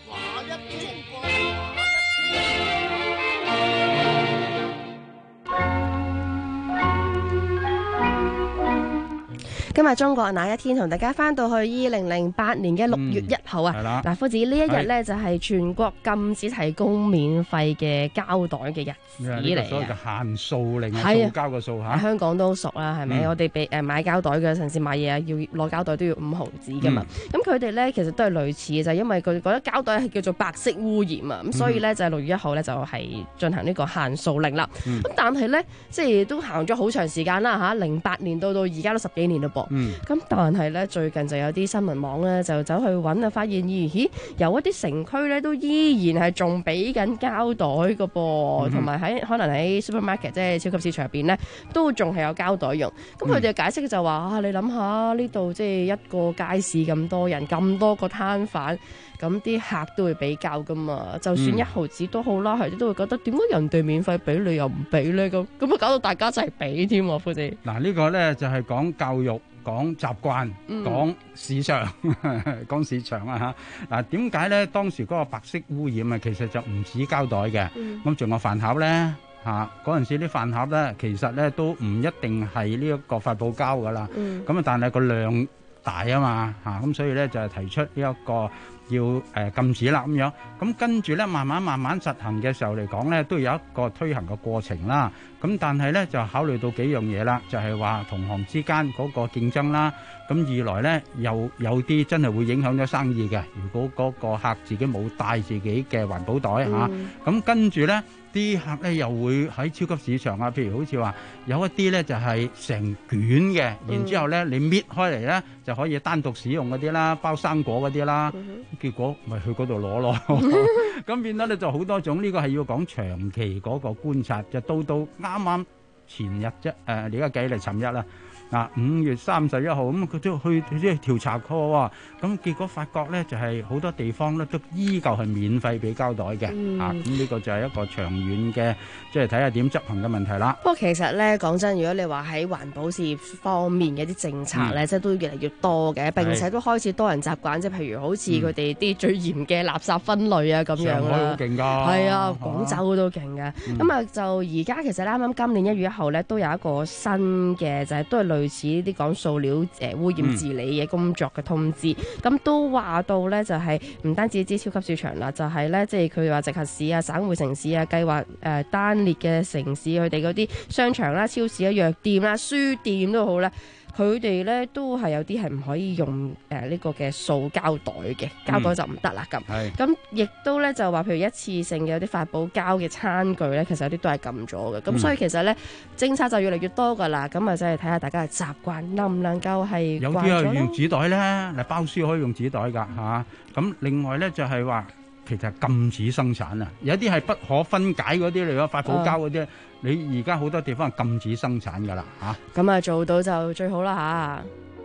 今日中國那一天同大家翻到去2008年嘅6月1號啊！嗱，夫子呢一日呢，就係全國禁止提供免費嘅膠袋嘅日子嚟嘅。 所謂嘅限塑令，塑膠嘅塑嚇。 香港都熟啦，係咪？我哋俾買膠袋嘅，甚至買嘢啊，要攞膠袋都要5毫紙噶嘛。咁佢哋呢，其實都係類似嘅，就係因為佢哋覺得膠袋係叫做白色污染啊，咁所以呢，就係6月1號呢，就係進行呢個限塑令啦。咁但係呢，即係都行咗好長時間啦嚇，08年到而家都10幾年嘞噃。咁但係咧，最近就有啲新聞網咧就走去揾啊，發現咦有一啲城區咧都依然係仲俾緊膠袋嘅噃，同埋可能喺 supermarket 即係超級市場入邊咧都仲係有膠袋用。咁佢哋嘅解釋就話你諗下呢度即係一個街市咁多人，咁多個攤販。咁啲客都會比較噶嘛，就算1毫紙都好啦，係都會覺得點解人哋免費俾你又唔俾咧？咁啊搞到大家一齊俾添喎，夫子。 嗱呢個咧就係講教育、講習慣、講市場、講市場啊嚇。嗱點解咧？當時嗰個白色污染啊，其實就唔止膠袋嘅，咁仲有飯盒咧嚇。嗰陣時啲飯盒咧，其實咧都唔一定係呢一個發泡膠噶啦。咁啊，但係個量大啊嘛嚇，咁所以咧就係提出呢一個。要禁止啦咁樣，咁跟住咧慢慢實行嘅時候嚟講咧，都有一個推行嘅過程啦。咁但係咧就考慮到幾樣嘢啦，就係話同行之間嗰個競爭啦。咁二來咧又有啲真係會影響咗生意嘅。如果嗰個客自己冇帶自己嘅環保袋嚇，咁跟住咧啲客咧又會喺超級市場啊，譬如好似話有一啲咧就係成卷嘅，然之後咧你搣開嚟咧就可以單獨使用嗰啲啦，包生果嗰啲啦。結果咪去嗰度攞咯，咁變咗咧就好多種。呢個係要講長期嗰個觀察，就到啱啱前日啫。而家計嚟尋日啦。5月31號咁，佢都去調查過喎。咁結果發覺咧，就係好多地方咧都依舊係免費俾膠袋嘅。咁呢個就係一個長遠嘅，即係睇下點執行嘅問題啦。 不過其實咧講真，如果你話喺環保事業方面嘅啲政策咧，即係都越嚟越多嘅，並且都開始多人習慣。即係譬如好似佢哋啲最嚴嘅垃圾分類啊咁樣啦。上海好勁㗎。係啊，廣州都勁嘅。咁啊就而家其實啱啱今年1月1號咧都有一個新嘅，就係都係類似啲講塑料污染治理嘅工作嘅通知，咁都話到咧就係唔單止啲超級市場啦，就係咧即係佢話直轄市啊、省會城市啊、計劃單列嘅城市，佢哋嗰啲商場啦、超市啊、藥店啦、書店都好咧。佢哋咧都係有啲係唔可以用呢個嘅塑膠袋嘅，膠袋就唔得啦咁。咁亦都咧就話，譬如一次性嘅有啲發泡膠嘅餐具咧，其實有啲都係禁咗嘅。咁所以其實咧政策就越嚟越多㗎啦。咁啊，即係睇下大家嘅習慣能唔能夠係有啲係用紙袋咧，嚟包書可以用紙袋㗎嚇。咁另外咧就係話。其實禁止生產啊，有啲係不可分解嗰啲嚟咯，發泡膠嗰啲，你而家好多地方係禁止生產㗎啦嚇。 咁啊做到就最好啦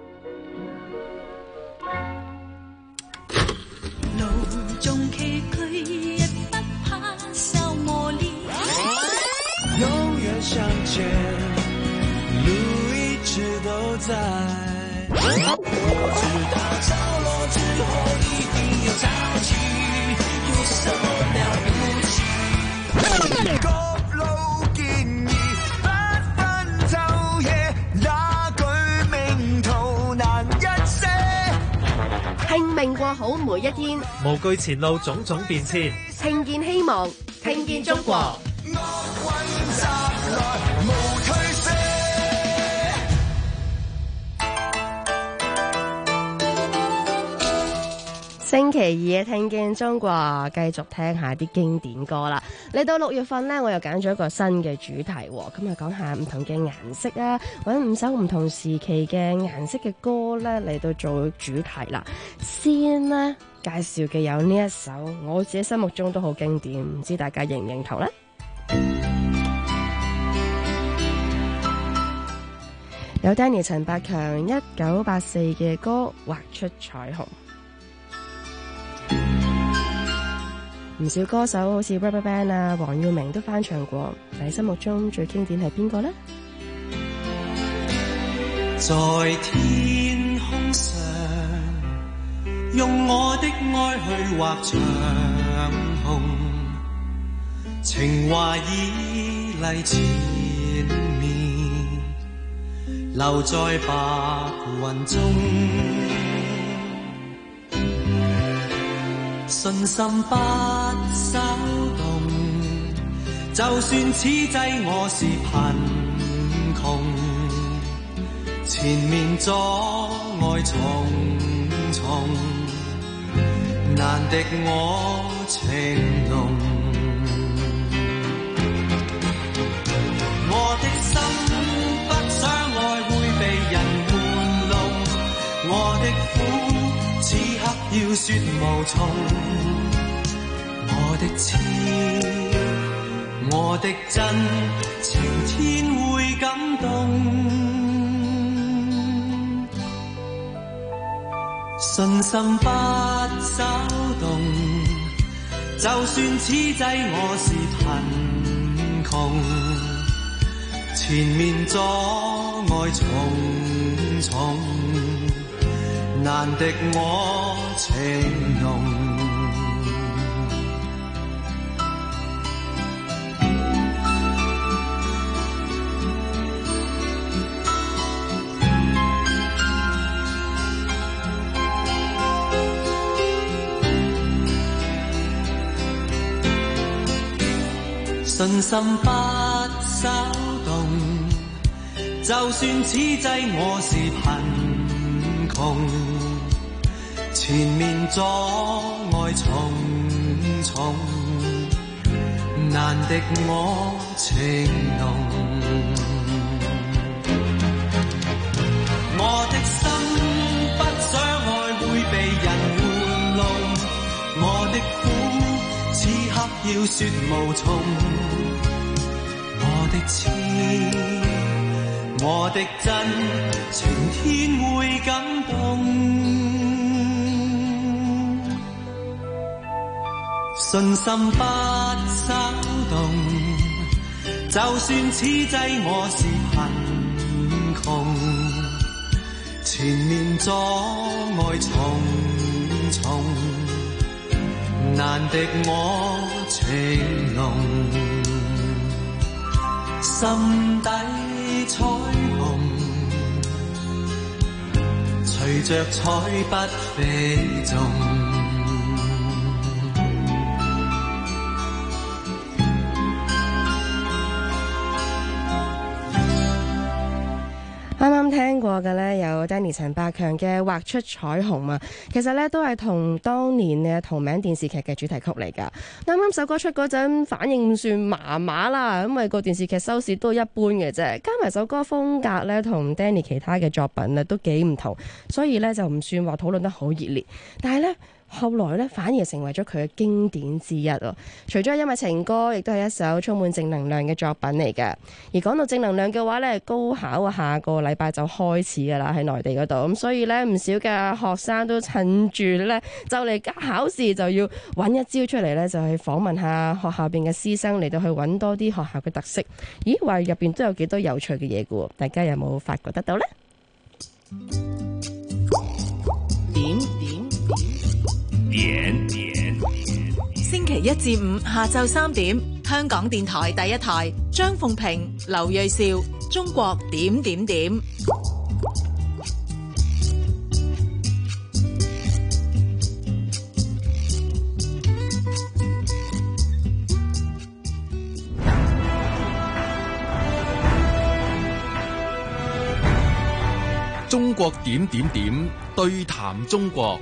嚇。路縱崎嶇，亦不怕受磨練。永遠向前，路一直都在。我知道潮落之後一定要潮起。什麼了不起？各路建議，不分晝夜，那句名途難一些。拼命過好每一天， 無懼前路種種變遷， 聽見希望，聽見中國。星期二嘅聽見中國，繼續聽下啲經典歌啦。嚟到6月份呢，我又揀咗一個新嘅主題，今日講下唔同嘅顏色啊，揾5首唔同時期嘅顏色嘅歌呢嚟到做主題啦。先呢介紹嘅有呢一首，我自己心目中都好經典，唔知大家認唔認同呢？ 有 Danny 陳百強1984嘅歌畫出彩虹。唔少歌手好似 RubberBand 啊、黃耀明都翻唱過，你心目中最經典係邊個呢？ 在天空上，用我的愛去畫長虹，情話已嚟纏綿，留在白雲中。信心不稍動，就算此際我是貧窮，前面阻礙重重，難敵我情濃。我的心不想愛會被人玩弄，我的苦此刻要說無從，我的痴，我的真，情天會感動。信心不稍動，就算此際我是貧窮，前面阻礙重重，難敵我情濃。信心不稍動，就算此際我是貧窮，前面阻礙重重，難敵我情濃。我的心不想愛會被人玩弄，我的苦此刻要說無從，我的痴，我的真，情天會感動。信心不稍動，就算此際我是貧窮，前面阻礙重重，難敵我情濃。心底彩虹，隨着彩筆飛縱。 啱啱聽過嘅呢，有 Danny 陳百強嘅畫出彩虹啊，其實呢，都係同當年嘅同名電視劇嘅主題曲嚟㗎。啱啱首歌出嗰陣反應算麻麻啦，因為個電視劇收視都一般嘅啫，加埋首歌風格呢，同 Danny 其他嘅作品呢都幾唔同，所以呢，就唔算話討論得好熱烈。但係呢，後來呢，反而成為咗佢嘅經典之一喎。除咗因為情歌，亦都係一首充滿正能量嘅作品嚟㗎。而講到正能量嘅話呢，高考啊，下個禮拜就開始㗎啦，喺內地嗰度。咁所以呢，唔少嘅學生都趁住呢，就嚟考試就要揾一招出嚟呢，就去訪問下學校邊嘅師生，嚟到去揾多啲學校嘅特色。咦，話入邊都有幾多有趣嘅嘢㗎喎？大家有冇發掘得到呢？ 點星期一至五下晝3點，香港電台第一台，張鳳平、劉銳紹，中國點點點。 中國點點點，對談中國。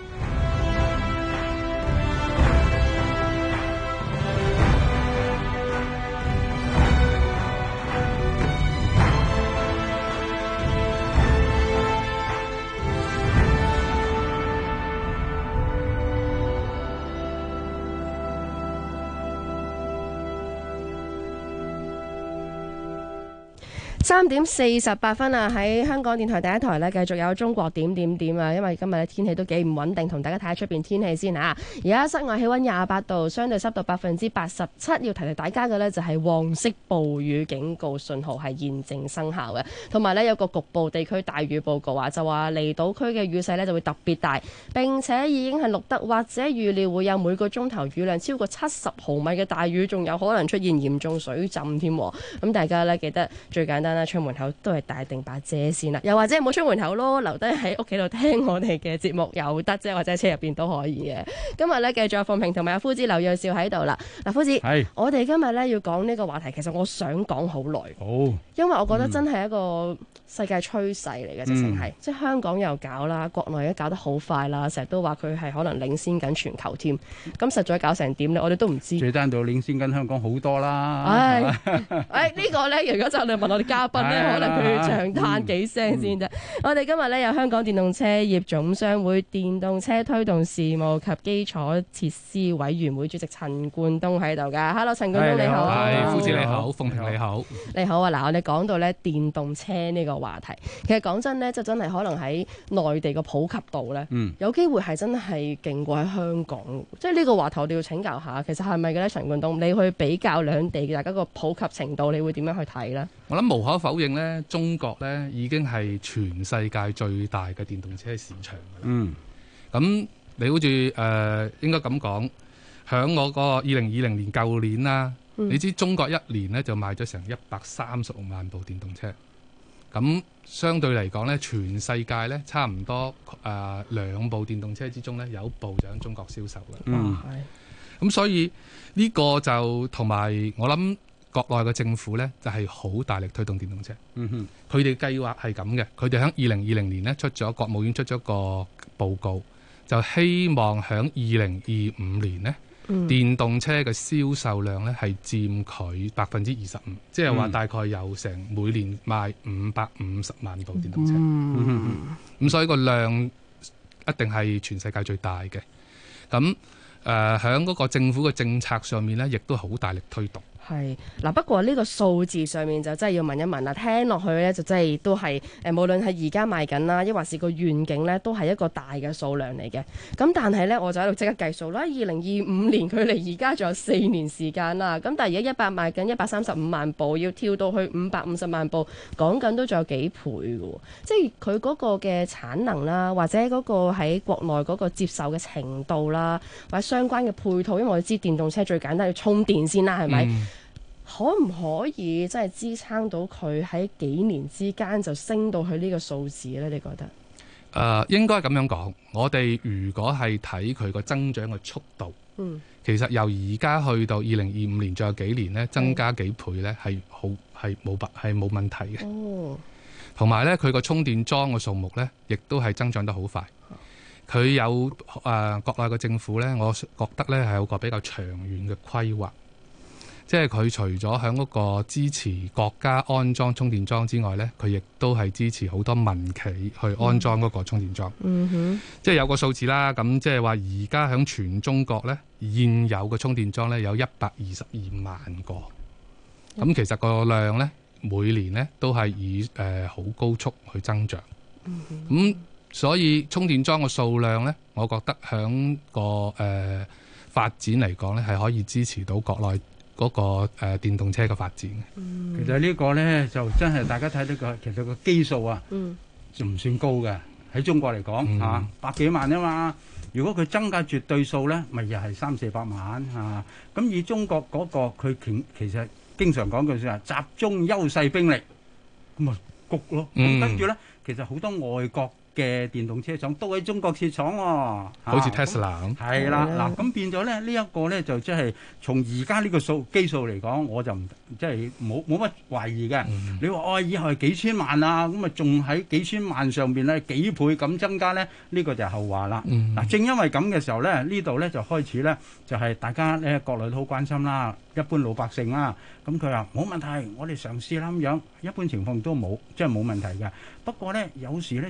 3點48分啊！喺香港電台第一台呢，繼續有中國點點點啊！因為今日嘅天氣都幾唔穩定，同大家睇下出邊天氣先啊！而家室外氣溫28度，相對濕度87%，要提大家嘅呢，就係黃色暴雨警告信號係現正生效嘅，同埋呢，有個局部地區大雨報告啊，就話離島區嘅雨勢呢就會特別大，並且已經係錄得或者預料會有每個鐘頭雨量超過70毫米嘅大雨，仲有可能出現嚴重水浸添。咁大家呢，記得最簡單啦，出門口都係帶定把遮先啦，又或者冇出門口咯，留低喺屋企度聽我哋嘅節目又得啫，或者車入邊都可以嘅。今日呢，繼續有鳳萍同埋阿夫子劉銳紹喺度啦。嗱，夫子，我哋今日呢要講呢個話題，其實我想講好耐，因為我覺得真係一個世界趨勢嚟嘅，直情係即係香港又搞啦，國內都搞得好快啦，成日都話佢係可能領先緊全球添。咁實在搞成點呢？我哋都唔知。最單到領先緊香港好多啦。呢個呢，如果就你問我哋嘉賓呢，可能佢要長嘆幾聲先啫。我哋今日呢，有香港電動車業總商會電動車推動事務及基礎設施委員會主席陳冠東喺度㗎。Hello， 陳冠東你好。 夫子你好，鳳萍你好。 你好啊！嗱，我哋講到呢電動車呢個話題，其實講真呢，就真係可能喺內地個普及度呢，有機會係真係勁過喺香港。即係呢個話題我哋要請教下，其實係咪嘅咧？陳冠東，你去比較兩地大家個普及程度，你會點樣去睇呢？ 我諗無可否認呢，中國呢已經係全世界最大嘅電動車市場㗎啦。咁你好似應該咁講，響我個2020年舊年啦，你知中國一年呢就賣咗成136萬部電動車。咁相對嚟講呢，全世界呢差唔多2部電動車之中呢，有一部就喺中國銷售嘅。咁所以呢個就同埋我諗國內嘅政府呢，就係好大力推動電動車。佢哋計劃係咁嘅，佢哋喺2020年呢國務院出咗個報告，就希望喺2025年呢，電動車嘅銷售量呢係佔佢25%，即係話大概有成每年賣550萬部電動車。咁所以個量一定係全世界最大嘅。咁喺嗰個政府嘅政策上面呢，亦都好大力推動。 係嗱，不過呢個數字上面就真係要問一問啦。聽落去呢，就真係都係無論係而家賣緊啦，抑或是個願景呢，都係一個大嘅數量嚟嘅。咁但係呢，我就喺度即刻計數啦。2025年距離而家仲有4年時間啦。咁但係而家賣緊135萬部，要跳到去550萬部，講緊都仲有幾倍嘅。即係佢嗰個嘅產能啦，或者嗰個喺國內嗰個接受嘅程度啦，或者相關嘅配套，因為我哋知電動車最簡單要充電先啦，係咪？可唔可以真係支撐到佢喺幾年之間就升到去呢個數字呢？你覺得？ 應該咁樣講，我哋如果係睇佢個增長嘅速度，其實由而家去到2025年，仲有幾年呢，增加幾倍呢，係冇問題嘅。同埋呢，佢個充電樁嘅數目呢，亦都係增長得好快。佢有國內嘅政府呢，我覺得呢係有個比較長遠嘅規劃。即係佢除咗喺嗰個支持國家安裝充電樁之外呢，佢亦都係支持好多民企去安裝嗰個充電樁。即係有個數字啦，咁即係話而家喺全中國呢，現有嘅充電樁呢有122萬個。咁其實個量呢，每年呢都係以好高速去增長。咁所以充電樁嘅數量呢，我覺得喺個發展嚟講呢，係可以支持到國內嗰個電動車嘅發展。 其實呢個呢，就真係大家睇到其實個基數啊，就唔算高嘅。喺中國嚟講嚇，100幾萬啊嘛。如果佢增加絕對數呢，咪又係300-400萬嚇。咁以中國嗰個佢其實經常講句説話，集中優勢兵力，咁咪谷咯。咁跟住呢，其實好多外國嘅電動車廠都喺中國設廠喎， 好似 Tesla 咁。 係啦，嗱咁變咗咧，呢一個咧就即係從而家呢個基數嚟講，我就唔即係冇乜懷疑嘅。你話以後係幾千萬啊，咁啊仲喺幾千萬上邊咧幾倍咁增加咧，呢個就係後話啦。嗱，正因為咁嘅時候咧，呢度咧就開始咧就係大家咧國內都好關心啦，一般老百姓啦，咁佢話冇問題，我哋嘗試啦咁樣，一般情況都冇，即係冇問題嘅。不過咧有時咧就咦？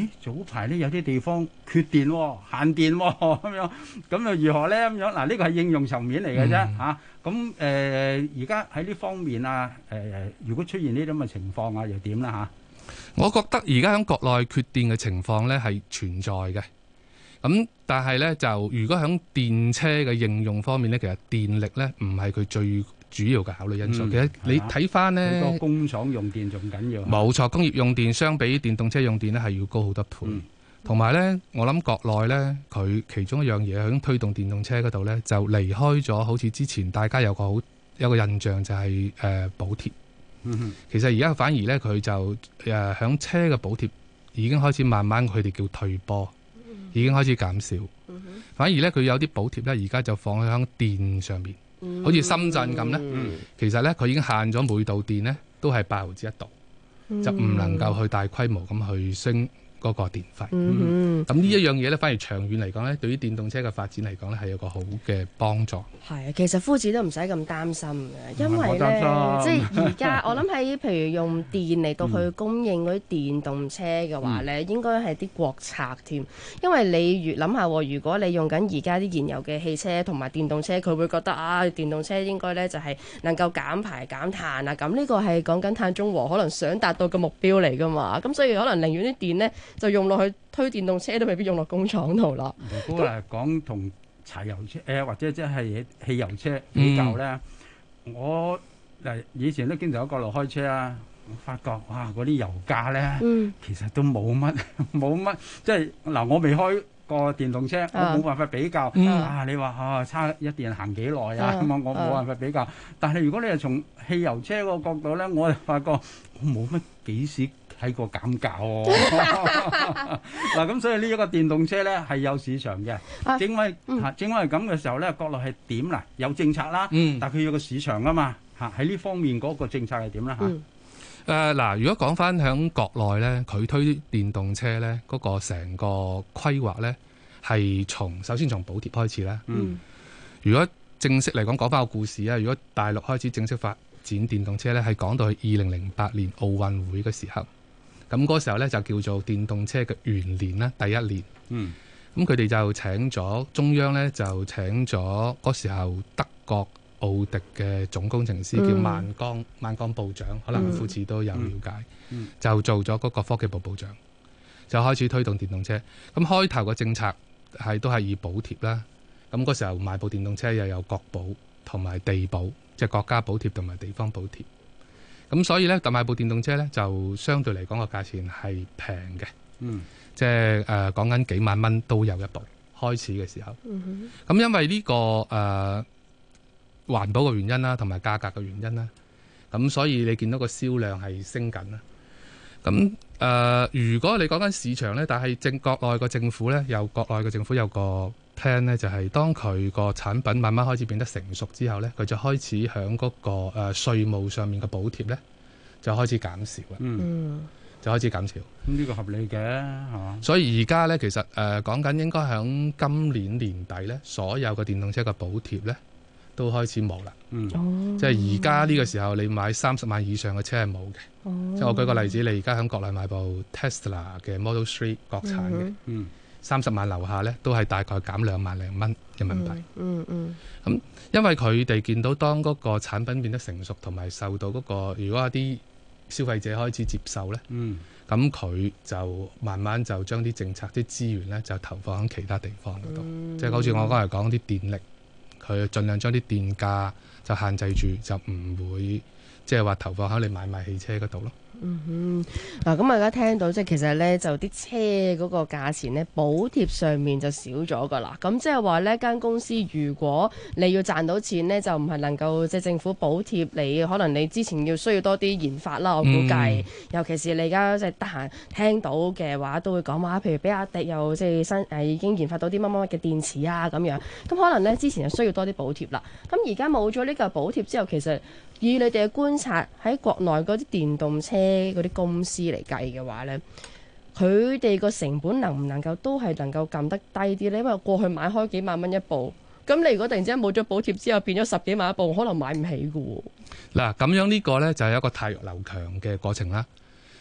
早排呢有啲地方缺電喎，限電喎咁又如何咧？咁樣嗱，呢個係應用層面嚟嘅啫嚇。咁而家喺呢方面啊，如果出現呢啲咁嘅情況啊，又點啦嚇？ 我覺得而家喺國內缺電嘅情況咧係存在嘅。咁但係咧就如果喺電車嘅應用方面咧，其實電力咧唔係佢最主要嘅考慮因素。其實你睇翻咧， 好多工廠用電仲緊要。 冇錯，工業用電相比電動車用電咧係要高好多倍。同埋咧，我諗國內咧佢其中一樣嘢喺推動電動車嗰度咧，就離開咗好似之前大家有個印象就係補貼。其實而家反而咧佢就響車嘅補貼已經開始慢慢佢哋叫退波。已經開始減少，反而咧佢有啲補貼咧，而家就放喺電上面，好似深圳咁咧。其實咧佢已經限咗每度電咧都係8毫子一度，就唔能夠去大規模咁去升嗰個電費。咁呢一樣嘢咧，反而長遠嚟講咧，對於電動車嘅發展嚟講咧，係有個好嘅幫助。 係啊，其實夫子都唔使咁擔心嘅，因為咧，即係而家我諗喺譬如用電嚟到去供應嗰啲電動車嘅話咧，應該係啲國策添。因為你越諗下，如果你用緊而家啲燃油嘅汽車同埋電動車，佢會覺得電動車應該咧就係能夠減排減碳啊。咁呢個係講緊碳中和可能想達到嘅目標嚟㗎嘛。咁所以可能寧願啲電咧就用落去推電動車，都未必用落工廠度啦。 如果係講同柴油車或者即係汽油車比較咧，我以前都經常喺國內開車啊，我發覺哇嗰啲油價咧，其實都冇乜，即係嗱我未開過電動車，我冇辦法比較。你話差一電行幾耐啊？咁我冇辦法比較。但係如果你係從汽油車個角度咧，我就發覺我冇乜幾時喺個減價喎。嗱咁所以呢一個電動車咧係有市場嘅，正因為咁嘅時候咧，國內係點啦？有政策啦，但係佢有個市場啊嘛嚇。喺呢方面嗰個政策係點啦嚇？ 嗱，如果講翻喺國內咧，佢推電動車咧嗰個成個規劃咧係首先從補貼開始啦。如果正式嚟講翻個故事啊，如果大陸開始正式發展電動車咧，係講到去2008年奧運會嘅時候。咁嗰時候咧就叫做電動車嘅元年啦，第一年。咁佢哋就請咗中央咧，就請咗嗰時候德國奧迪嘅總工程師叫萬江部長，可能夫子都有了解，就做咗嗰個科技部部長，就開始推動電動車。咁開頭嘅政策都係以補貼啦。咁嗰時候買部電動車又有國補同埋地補，即係國家補貼同埋地方補貼。咁所以咧，買部電動車咧就相對嚟講個價錢係平嘅，即係講緊幾萬蚊都有一部開始嘅時候。咁因為呢個環保嘅原因啦，同埋價格嘅原因啦，咁所以你見到個銷量係升緊啦。咁如果你講緊市場咧，但係國內個政府咧，國內嘅政府有個 plan 咧，就係當佢個產品慢慢開始變得成熟之後咧，佢就開始響嗰個稅務上面嘅補貼咧，就開始減少啦。就開始減少。 咁呢個合理嘅係嘛？ 所以而家咧，其實講緊應該響今年年底咧，所有嘅電動車嘅補貼咧都開始冇啦。即係而家呢個時候，你買30萬以上嘅車係冇嘅。即係我舉個例子，你而家喺國內買部 Tesla 嘅 Model 3國產嘅，30萬樓下咧，都係大概減2萬零蚊人民幣。咁因為佢哋見到當嗰個產品變得成熟，同埋受到嗰個如果一啲消費者開始接受咧，咁佢就慢慢就將啲政策、啲資源咧就投放喺其他地方嗰度。即係好似我剛才講啲電力，佢盡量將啲電價就限制住，就唔會即係話投放喺你買賣汽車嗰度咯。 嗱，咁我而家聽到即係其實咧，就啲車嗰個價錢咧，補貼上面就少咗噶啦。咁即係話呢間公司如果你要賺到錢呢，就唔係能夠即係政府補貼你，可能你之前要需要多啲研發啦。我估計，尤其是你而家即係得閒聽到嘅話，都會講話，譬如比亞迪又即係已經研發到啲乜乜嘅電池啊咁樣。咁可能呢之前就需要多啲補貼啦。咁而家冇咗呢個補貼之後，其實以你哋嘅觀察，喺國內嗰啲電動車嗰啲公司嚟計嘅話呢，佢哋個成本能唔能夠都係能夠撳得低啲呢？因為過去買開幾萬蚊一部，咁你如果突然之間冇咗補貼之後變咗10幾萬一部，可能買唔起㗎喎。 嗱，咁樣呢個呢，就係一個汰弱留強嘅過程啦。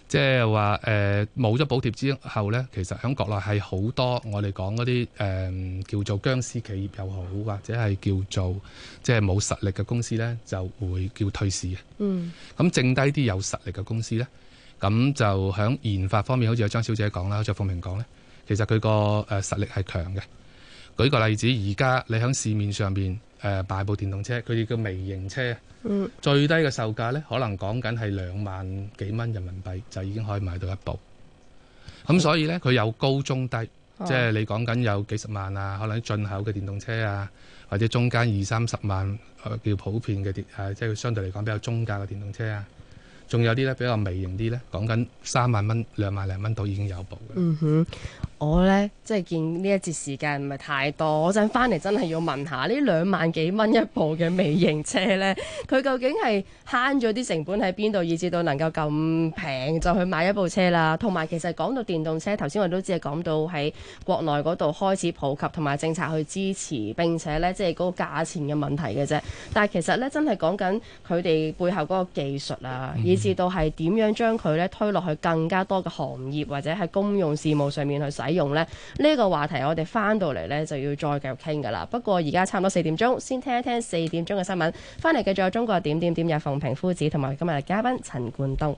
即係話冇咗補貼之後咧，其實喺國內係好多我哋講嗰啲叫做僵屍企業又好，或者係叫做即係冇實力嘅公司咧，就會叫退市嘅。咁剩低啲有實力嘅公司咧，咁就喺研發方面，好似有張小姐講啦，好似鳳鳴講咧，其實佢個實力係強嘅。舉個例子，而家你喺市面上邊買部電動車，佢哋叫微型車，最低嘅售價咧，可能講緊係2萬幾蚊人民幣就已經可以買到一部。咁所以咧，佢有高中低，即係你講緊有幾十萬啊，可能進口嘅電動車啊，或者中間20-30萬叫普遍嘅即係相對嚟講比較中價嘅電動車啊。仲有啲咧比較微型啲咧，講緊3萬蚊、2萬零蚊到已經有部嘅。 我咧即係見呢一節時間唔係太多，我陣翻嚟真係要問下呢2萬幾蚊一部嘅微型車咧，佢究竟係慳咗啲成本喺邊度，以至到能夠咁平就去買一部車啦？同埋其實講到電動車，頭先我都只係講到喺國內嗰度開始普及，同埋政策去支持，並且咧即係嗰個價錢嘅問題嘅啫。但係其實咧真係講緊佢哋背後嗰個技術啊，以至到係點樣將佢咧推落去更加多嘅行業或者係公用事務上面去使用咧？呢個話題我哋翻到嚟咧就要再繼續傾噶啦。不過而家差唔多4點鐘，先聽一聽4點鐘嘅新聞，翻嚟繼續有中國點點點，有鳳萍夫子同埋今日嘅嘉賓陳冠東。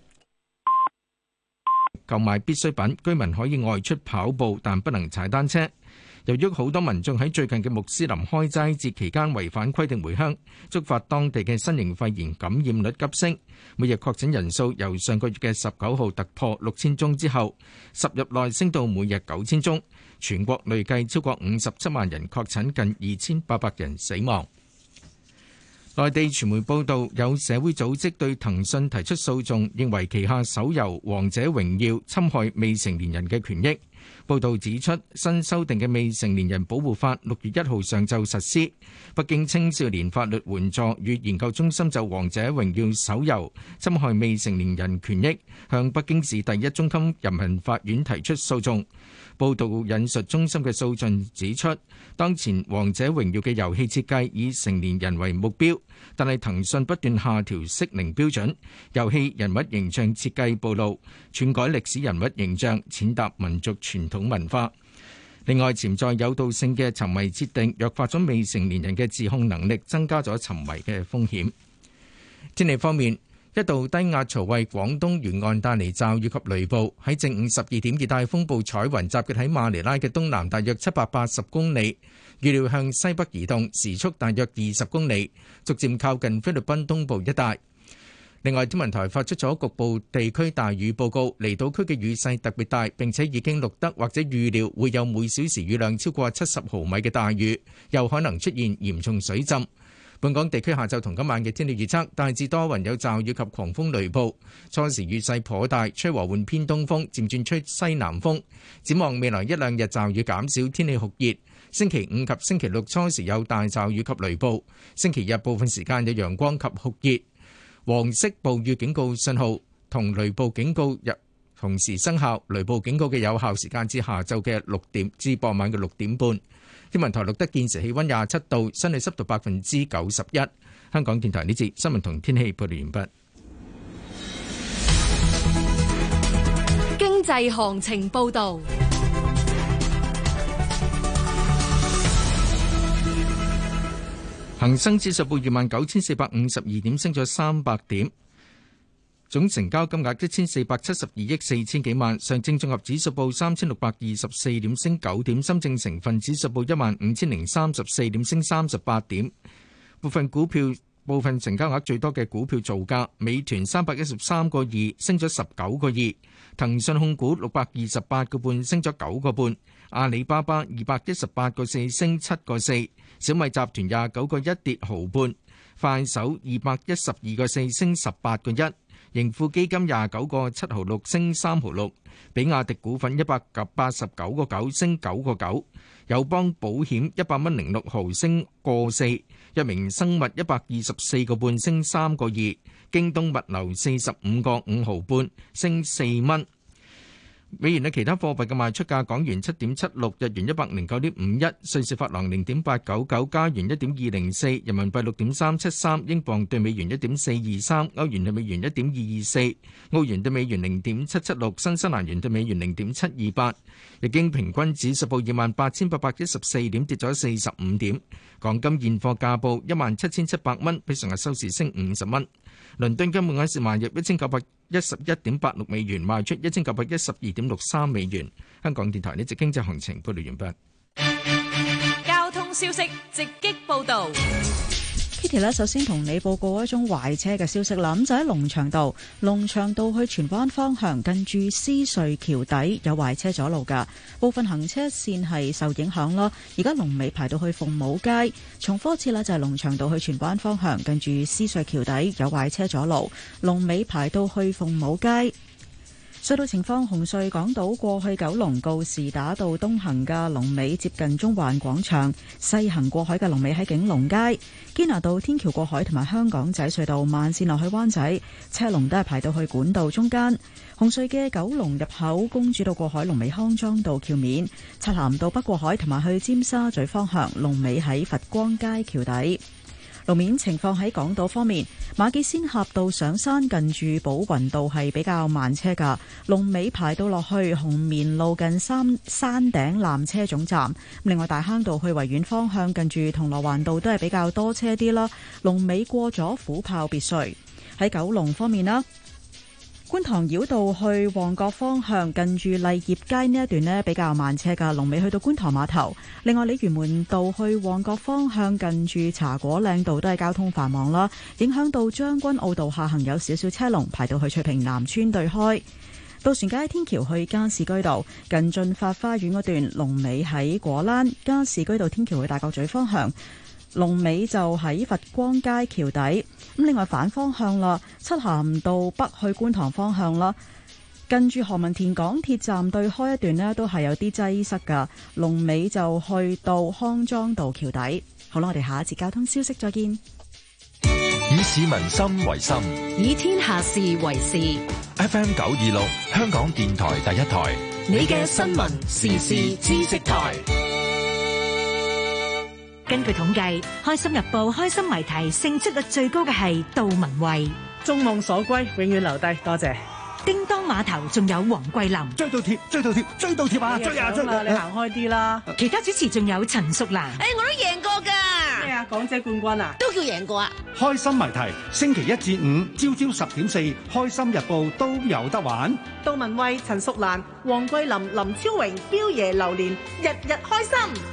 購買必需品，居民可以外出跑步，但不能踩單車。由於好多民眾喺最近嘅穆斯林開齋節期間違反規定回鄉，觸發當地嘅新型肺炎感染率急升，每日確診人數由上個月嘅19號突破6000宗之後，10日內升到每日9000宗，全國累計超過57萬人確診，近2800人死亡。內地傳媒報道，有社會組織對騰訊提出訴訟，認為旗下手遊《王者榮耀》侵害未成年人嘅權益。報道指出，新修訂嘅未成年人保護法6月1號上晝實施。北京青少年法律援助與研究中心就《王者榮耀》手遊侵害未成年人權益，向北京市第一中級人民法院提出訴訟。報道引述中心嘅訴訟指出，當前《王者榮耀》嘅遊戲設計以成年人為目標，但係騰訊不斷下調適齡標準，遊戲人物形象設計暴露，篡改歷史人物形象，踐踏民族傳統文化。另外，潛在誘導性嘅沉迷設定弱化咗未成年人嘅自控能力，增加咗沉迷嘅風險。天氣方面，一道低壓槽為廣東沿岸帶嚟驟雨及雷暴。喺正午12點，熱帶風暴彩雲集結喺馬尼拉嘅東南，大約780公里，預料向西北移動，時速大約20公里，逐漸靠近菲律賓東部一帶。另外，天文台發出咗局部地區大雨報告，離島區嘅雨勢特別大，並且已經錄得或者預料會有每小時雨量超過70毫米嘅大雨，有可能出現嚴重水浸。本港地區下晝同今晚嘅天氣預測，大致多雲，有驟雨及狂風雷暴，初時雨勢頗大，吹和緩偏東風，漸轉吹西南風。展望未來1、2日驟雨減少，天氣酷熱。星期5及星期6初時有大驟雨及雷暴，星期日部分時間有陽光及酷熱。黃色暴雨警告信號同雷暴警告同時生效，雷暴警告嘅有效時間至下晝嘅6點至傍晚嘅6點半。天文台錄得現時氣溫27度，相對濕度91%。香港電台呢節新聞同天氣報道完畢。 經濟行情報道。 恒生指數報29,452點，升咗300點。總成交金額1472億4千幾萬。上證綜合指數報3624點，升9點。深證成分指數報15034點，升38點。部分成交額最多嘅股票造價：美團313個2，升咗19個2；騰訊控股628個半，升咗9個半；阿里巴巴218個4，升7個4；小米集團29個1，跌毫半；快手212個4，升18個1；盈富基金29個7毫6，升3毫6；比亞迪股份189個9，升9個9；友邦保險100蚊06毫，升個4；藥明生物124個半，升3個2；京東物流45個5毫半，升4蚊。 美元對其他貨幣嘅賣出價：港元7.76，日元109.51，瑞士法郎0.899，加元1.204，人民幣6.373，英鎊對美元1.423，歐元對美元1.224，澳元對美元0.776，新西蘭元對美元0.728。日經平均指數報28,814點，跌咗45點。港金現貨價報17,700蚊，比上日收市升50蚊。倫敦金每盎司賣入1911.86美元，賣出1912.63美元。香港電台呢節經濟行情報道完畢。交通消息直擊報導。 Kitty 咧，首先同你報告一宗壞車嘅消息啦。咁就喺龍翔道去荃灣方向，近住獅隧橋底有壞車阻路㗎，部分行車線係受影響啦。而家龍尾排到去鳳舞街。重複一次啦，就係龍翔道去荃灣方向，近住獅隧橋底有壞車阻路，龍尾排到去鳳舞街。隧道情況：紅隧港島過去九龍告士打道東行嘅龍尾接近中環廣場，西行過海嘅龍尾喺景隆街。堅拿道天橋過海同埋香港仔隧道慢線落去灣仔，車龍都係排到去管道中間。紅隧嘅九龍入口公主道過海龍尾康莊道橋面，漆咸道北過海同埋去尖沙咀方向龍尾喺佛光街橋底。路面情況喺港島方面，馬己仙峽道上山近住寶雲道係比較慢車㗎，龍尾排到落去紅棉路近山頂纜車總站。另外大坑道去維園方向近住銅鑼灣道都係比較多車啲啦，龍尾過咗虎豹別墅。喺九龍方面啦，觀塘繞道去旺角方向近住麗業街呢一段呢比較慢車㗎，龍尾去到觀塘碼頭。另外鯉魚門道去旺角方向近住茶果嶺道都係交通繁忙啦，影響到將軍澳道下行有少少車龍，排到去翠屏南村對開。渡船街天橋去加士居道近駿發花園嗰段龍尾喺果欄，加士居道天橋去大角咀方向龍尾就喺佛光街橋底。咁另外反方向啦，漆咸道北去觀塘方向啦，近住何文田港鐵站對開一段呢都係有啲擠塞噶，龍尾就去到康莊道橋底。好啦，我哋下一節交通消息再見。 以市民心為心， 以天下事為事。 FM 926，香港電台第一台， 你嘅新聞時事知識台。 根據統計，開心日報開心謎題勝出率最高嘅係杜文慧。 眾望所歸，永遠留低，多謝。 叮當碼頭仲有黃桂林。 追到貼啊！追啊！你行開啲啦。 其他主持仲有陳淑蘭。 我都贏過㗎。 咩啊？港姐冠軍啊？ 都叫贏過啊！ 開心謎題，星期1至5朝10.4，開心日報都有得玩。 杜文慧、陳淑蘭、黃桂林、林超榮、彪爺流連，日日開心。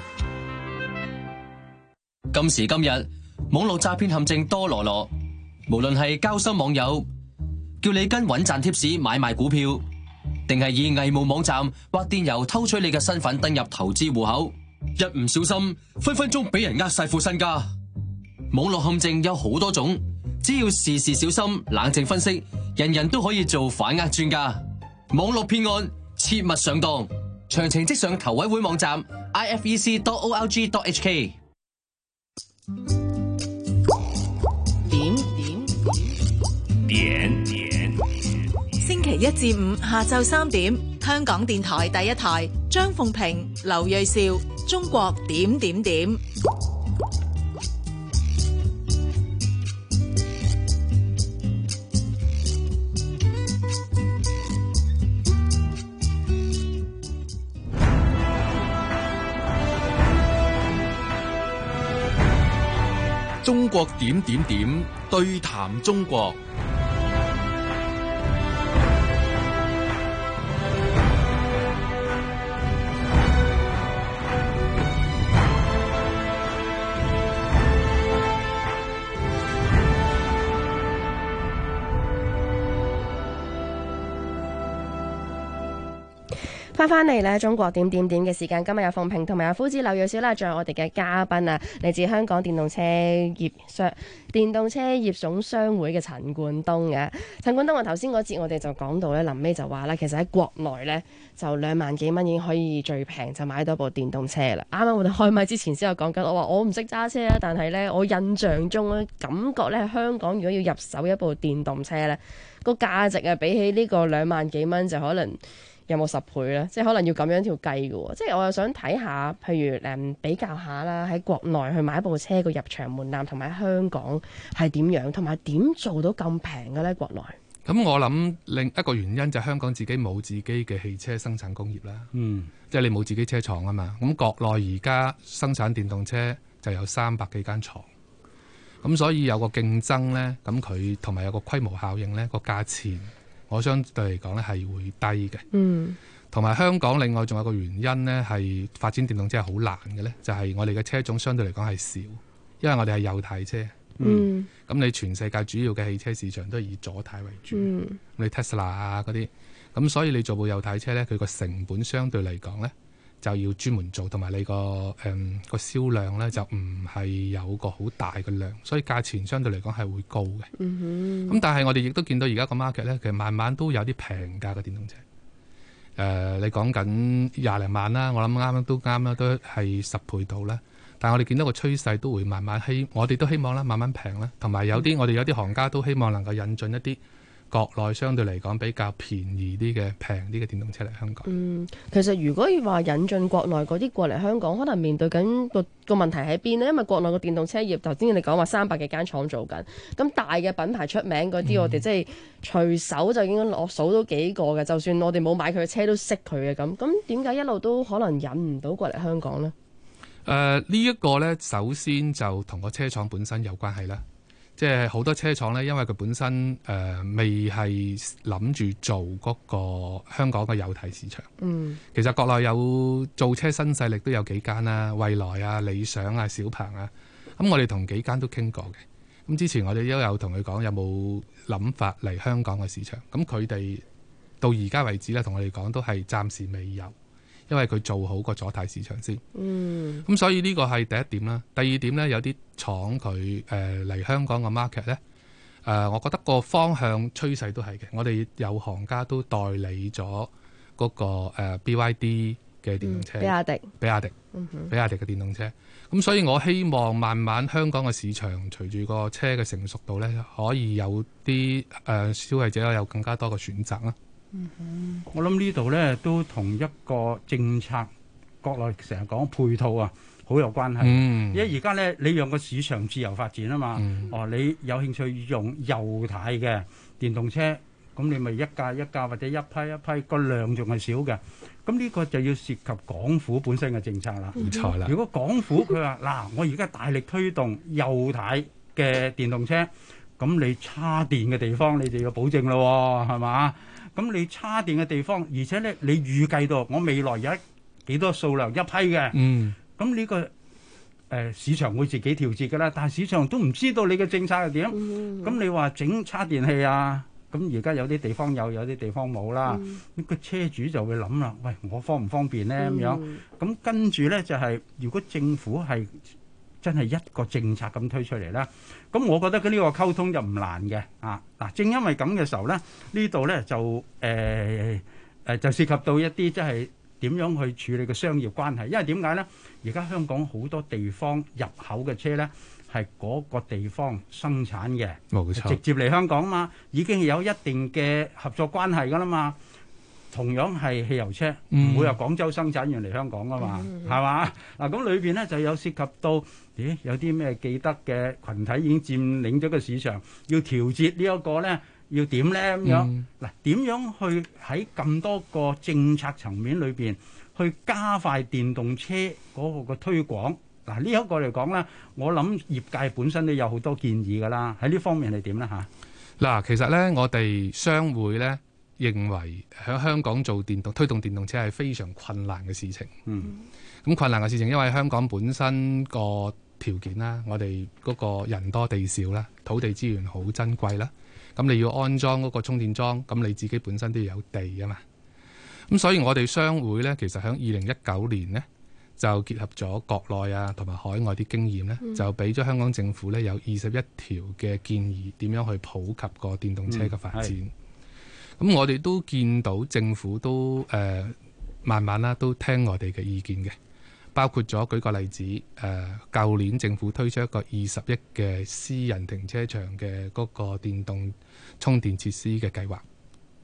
今時今日，網絡詐騙陷阱多羅羅，無論係交心網友叫你跟穩賺貼士買賣股票，定係以偽冒網站或電郵偷取你嘅身份登入投資戶口，一唔小心分分鐘俾人呃晒副身家。網絡陷阱有好多種，只要時時小心冷靜分析，人人都可以做反呃專家。網絡騙案切勿上當，詳情即上投委會網站 ifec.org.hk。 點星期1至5下晝3點，香港電台第一台，張鳳平、劉銳紹，中國點點點。 中國點點點對談中國。 翻嚟咧，中國點點點嘅時間，今日有鳳平同埋有夫子劉銳紹啦，仲有我哋嘅嘉賓啊，嚟自香港電動車業總商會嘅陳冠東嘅。陳冠東啊，頭先嗰節我哋就講到咧，臨尾就話咧，其實喺國內咧就2萬幾蚊已經可以最平就買到部電動車啦。啱啱我哋開麥之前先有講緊，我話我唔識揸車啊，但係咧我印象中咧感覺咧香港如果要入手一部電動車咧，個價值啊比起呢個2萬幾蚊就可能有冇10倍咧？即係可能要咁樣條計嘅喎。即係我又想睇下，譬如比較下啦，喺國內去買部車個入場門檻同埋香港係點樣，同埋點做到咁平嘅咧？國內咁我諗另一個原因就係香港自己冇自己嘅汽車生產工業啦。即係你冇自己車廠啊嘛。咁國內而家生產電動車就有300幾間廠，咁所以有個競爭呢，咁佢同埋有個規模效應呢，個價錢我相對嚟講呢係會低嘅。同埋香港另外仲有個原因呢，係發展電動車係好難嘅呢，就係我哋嘅車種相對嚟講係少，因為我哋係右軚車。咁你全世界主要嘅汽車市場都係以左軚為主，你 Tesla 啊嗰啲，咁所以你做部右軚車呢，佢個成本相對嚟講呢，就要專門做，同埋你個銷量呢，就唔係有個好大嘅量，所以價錢相對嚟講係會高嘅。咁但係我哋亦都見到而家個 market 呢，其實慢慢都有啲平價嘅電動車。你講緊20零萬啦，我諗啱都啱啦，都係10倍到啦。但係我哋見到個趨勢都會慢慢我哋都希望啦，慢慢平啦。同埋我哋有啲行家都希望能夠引進一啲國內相對嚟講比較便宜啲嘅平啲嘅電動車嚟香港。 其實如果要話引進國內嗰啲過嚟香港，可能面對緊個問題喺邊呢？因為國內個電動車業頭先你講話300幾間廠做緊，咁大嘅品牌出名嗰啲，我哋即係隨手就已經我數到幾個嘅。就算我哋冇買佢嘅車都識佢嘅咁。咁點解一路都可能引唔到過嚟香港呢？ 呢一個呢，首先就同個車廠本身有關係啦。即係好多車廠呢，因為佢本身未係諗住做嗰個香港嘅右軚市場。其實國內有造車新勢力都有幾間啦，蔚來啊、理想啊、小鵬啊。咁我哋同幾間都傾過嘅。咁之前我哋都有同佢講有冇諗法嚟香港嘅市場。咁佢哋到而家為止呢，同我哋講都係暫時未有。因為佢做好個左軚市場先，咁所以呢個係第一點啦。第二點呢，有啲廠佢嚟香港嘅 market 呢，我覺得個方向趨勢都係嘅。我哋有行家都代理咗嗰個BYD 嘅電動車，比亞迪嘅電動車。咁所以我希望慢慢香港嘅市場隨住個車嘅成熟度呢，可以有啲消費者有更加多嘅選擇啦。 我諗呢度呢都同一個政策，國內成日講配套啊，好有關係。因為而家呢，你讓個市場自由發展啊嘛。你有興趣用右軚嘅電動車，咁你咪一架一架或者一批一批，個量仲係少嘅。咁呢個就要涉及港府本身嘅政策啦。 冇錯啦。 如果港府佢話嗱，我而家大力推動右軚嘅電動車，咁你叉電嘅地方你就要保證咯，係嘛？咁你叉電嘅地方，而且咧你預計到我未來有幾多數量一批嘅，咁呢個市場會自己調節㗎啦。但係市場都唔知道你嘅政策係點，咁你話整叉電器啊，咁而家有啲地方有啲地方冇啦。咁個車主就會諗啦，喂，我方唔方便咧咁樣？咁跟住咧就係如果政府係真係一個政策咁推出嚟啦，咁我覺得佢呢個溝通就唔難嘅嗱，正因為咁嘅時候咧，呢度咧就就涉及到一啲即係點樣去處理個商業關係，因為點解咧？而家香港好多地方入口嘅車咧係嗰個地方生產嘅， 冇錯， 直接嚟香港嘛，已經有一定嘅合作關係㗎啦嘛。同樣係汽油車，唔會話廣州生產完嚟香港㗎嘛，係嘛？嗱，咁裏邊咧就有涉及到，有啲咩既得嘅群體已經佔領咗個市場，要調節呢一個咧，要點咧咁樣？嗱，點樣去喺咁多個政策層面裏邊去加快電動車嗰個嘅推廣？嗱，呢一個嚟講咧，我諗業界本身都有好多建議㗎啦。喺呢方面係點咧嚇？ 嗱，其實咧，我哋商會咧認為喺香港做推動電動車係非常困難嘅事情。咁困難嘅事情，因為香港本身個條件啦，我哋嗰個人多地少啦，土地資源好珍貴啦。咁你要安裝嗰個充電樁，咁你自己本身都要有地啊嘛。咁所以我哋商會呢，其實喺2019年呢，就結合咗國內啊同埋海外啲經驗呢，就俾咗香港政府呢有21條嘅建議，點樣去普及個電動車嘅發展。咁我哋都見到政府都慢慢啦，都聽我哋嘅意見嘅，包括咗舉個例子，舊年政府推出一個20億嘅私人停車場嘅嗰個電動充電設施嘅計劃。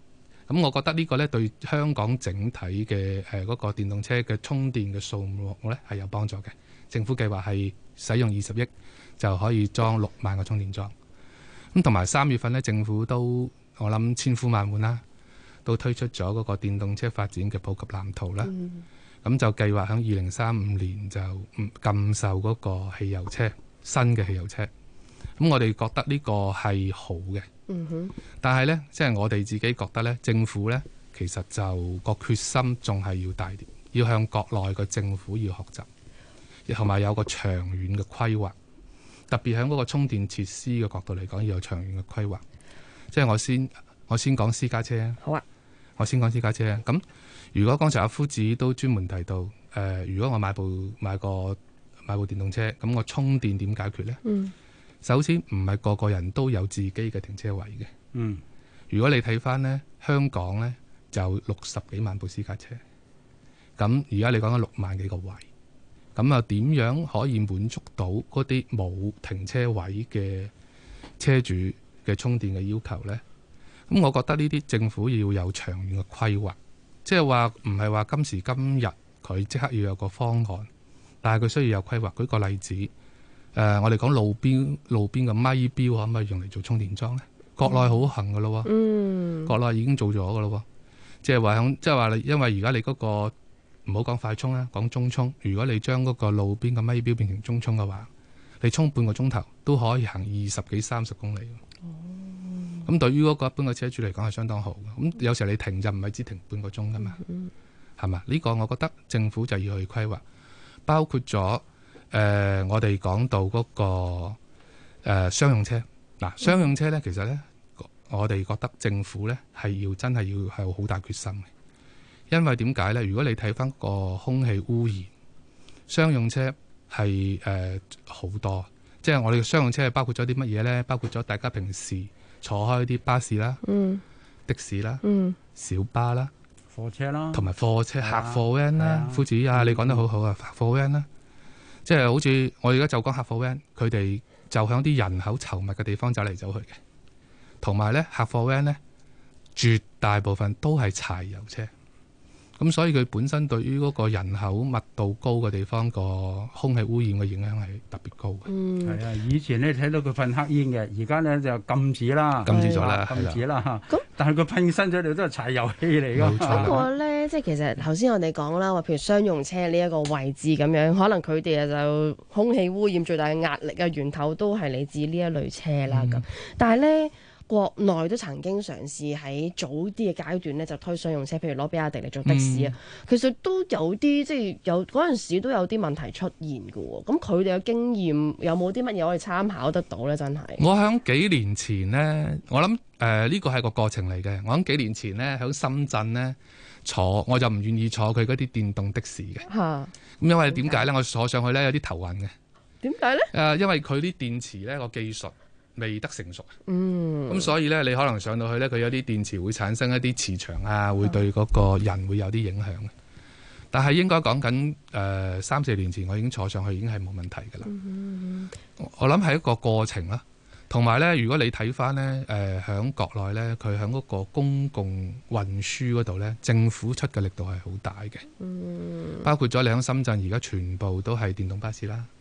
咁我覺得呢個呢對香港整體嘅嗰個電動車嘅充電嘅數目呢係有幫助嘅。政府計劃係使用20億就可以裝6萬個充電樁。咁同埋3月份呢，政府都我諗千呼萬喚啦，都推出咗嗰個電動車發展嘅普及藍圖啦。咁就計劃喺2035年就禁售嗰個汽油車，新嘅汽油車。咁我哋覺得呢個係好嘅。但係呢，即係我哋自己覺得呢，政府呢其實就個決心仲係要大啲，要向國內嘅政府要學習，同埋有個長遠嘅規劃。特別喺嗰個充電設施嘅角度嚟講，要有長遠嘅規劃。即係我先講私家車。 好啊， 我先講私家車。咁如果剛才阿夫子都專門提到，如果我買部電動車，咁我充電點解決呢？首先唔係個個人都有自己嘅停車位嘅。如果你睇翻呢，香港呢就60幾萬部私家車，咁而家你講緊6萬幾個位，咁啊點樣可以滿足到嗰啲冇停車位嘅車主嘅充電嘅要求呢？咁我覺得呢啲政府要有長遠嘅規劃，即係話唔係話今時今日佢即刻要有個方案，但係佢需要有規劃。舉個例子。我哋講路邊嘅咪錶可唔可以用嚟做充電樁呢？國內好行噶咯，國內已經做咗噶咯，即係話因為而家你嗰個唔好講快充啦，講中充。如果你將嗰個路邊嘅咪錶變成中充嘅話，你充半個鐘頭都可以行20幾30公里。咁對於嗰個一般嘅車主嚟講係相當好嘅。咁有時候你停就唔係只停半個鐘噶嘛，係嘛？呢個我覺得政府就要去規劃，包括咗。我哋講到嗰個商用車，商用車呢，其實呢，我哋覺得政府呢係真係要係好大決心嘅，因為點解呢？如果你睇翻個空氣污染，商用車係好多，即係我哋嘅商用車係包括咗啲乜嘢呢？包括咗大家平時坐開啲巴士啦、的士啦、小巴啦、 貨車啦， 同埋貨車客貨 van 啦。夫子啊，你講得好好啊，客貨 van 啦。即係好似我而家就講客貨 van，佢哋就響啲人口稠密嘅地方走嚟走去嘅，同埋咧客貨 van 咧絕大部分都係柴油車，咁所以佢本身對於嗰個人口密度高嘅地方個空氣污染嘅影響係特別高嘅。 係啊，以前咧睇到佢噴黑煙嘅，而家咧就禁止啦， 禁止咗啦， 禁止啦。咁但係佢噴身出嚟都係柴油氣嚟㗎。 不過咧，即係其實頭先我哋講啦，話譬如商用車呢一個位置咁樣，可能佢哋就空氣污染最大嘅壓力嘅源頭都係嚟自呢一類車啦。咁但係咧。國內都曾經嘗試喺早啲嘅階段咧，就推商用車，譬如攞比亞迪嚟做的士啊。其實都有啲即係有嗰陣時都有啲問題出現嘅喎。咁佢哋嘅經驗有冇啲乜嘢可以參考得到咧？真係我喺幾年前呢，我諗呢個係個過程嚟嘅。我喺幾年前呢，喺深圳呢我就唔願意坐佢嗰啲電動的士嘅。咁因為點解咧？我坐上去咧有啲頭暈嘅。點解咧？因為佢啲電池咧個技術未得成熟，咁所以咧，你可能上到去咧，佢有啲電池會產生一啲磁場啊，會對嗰個人會有啲影響。但係應該講緊3-4年前，我已經坐上去，已經係冇問題㗎啦。我諗係一個過程啦。同埋咧，如果你睇翻咧，喺國內咧，佢喺嗰個公共運輸嗰度咧，政府出嘅力度係好大嘅。包括咗你喺深圳，而家全部都係電動巴士啦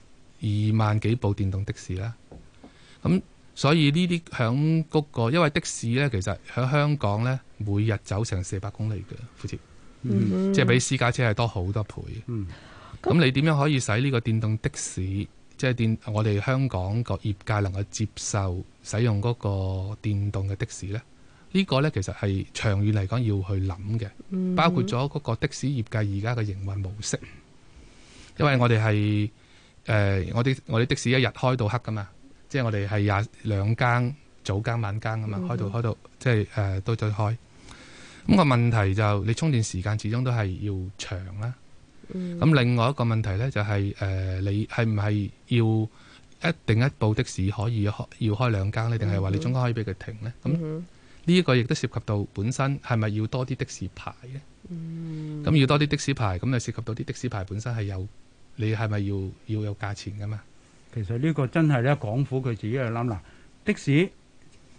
，2萬幾部電動的士啦。咁所以呢啲響嗰個，因為的士咧，其實喺香港咧，每日走成400公里嘅，好似，即係比私家車係多好多倍。咁你點樣可以使呢個電動的士，即係我哋香港個業界能夠接受使用嗰個電動嘅的士咧？呢個咧其實係長遠嚟講要去諗嘅，包括咗嗰個的士業界而家嘅營運模式，因為我哋係我哋的士一日開到黑噶嘛。即係我哋係22更早更晚更啊嘛，開到即係都再開。咁個問題就你充電時間始終都係要長啦。咁另外一個問題咧就係你係唔係要一定一部的士可以要開2更咧，定係話你中間可以俾佢停咧？咁呢一個亦都涉及到本身係咪要多啲的士牌嘅？咁要多啲的士牌，咁就涉及到啲的士牌本身係有你係咪要有價錢噶嘛？ 其實呢個真係咧，港府佢自己去諗啦。的士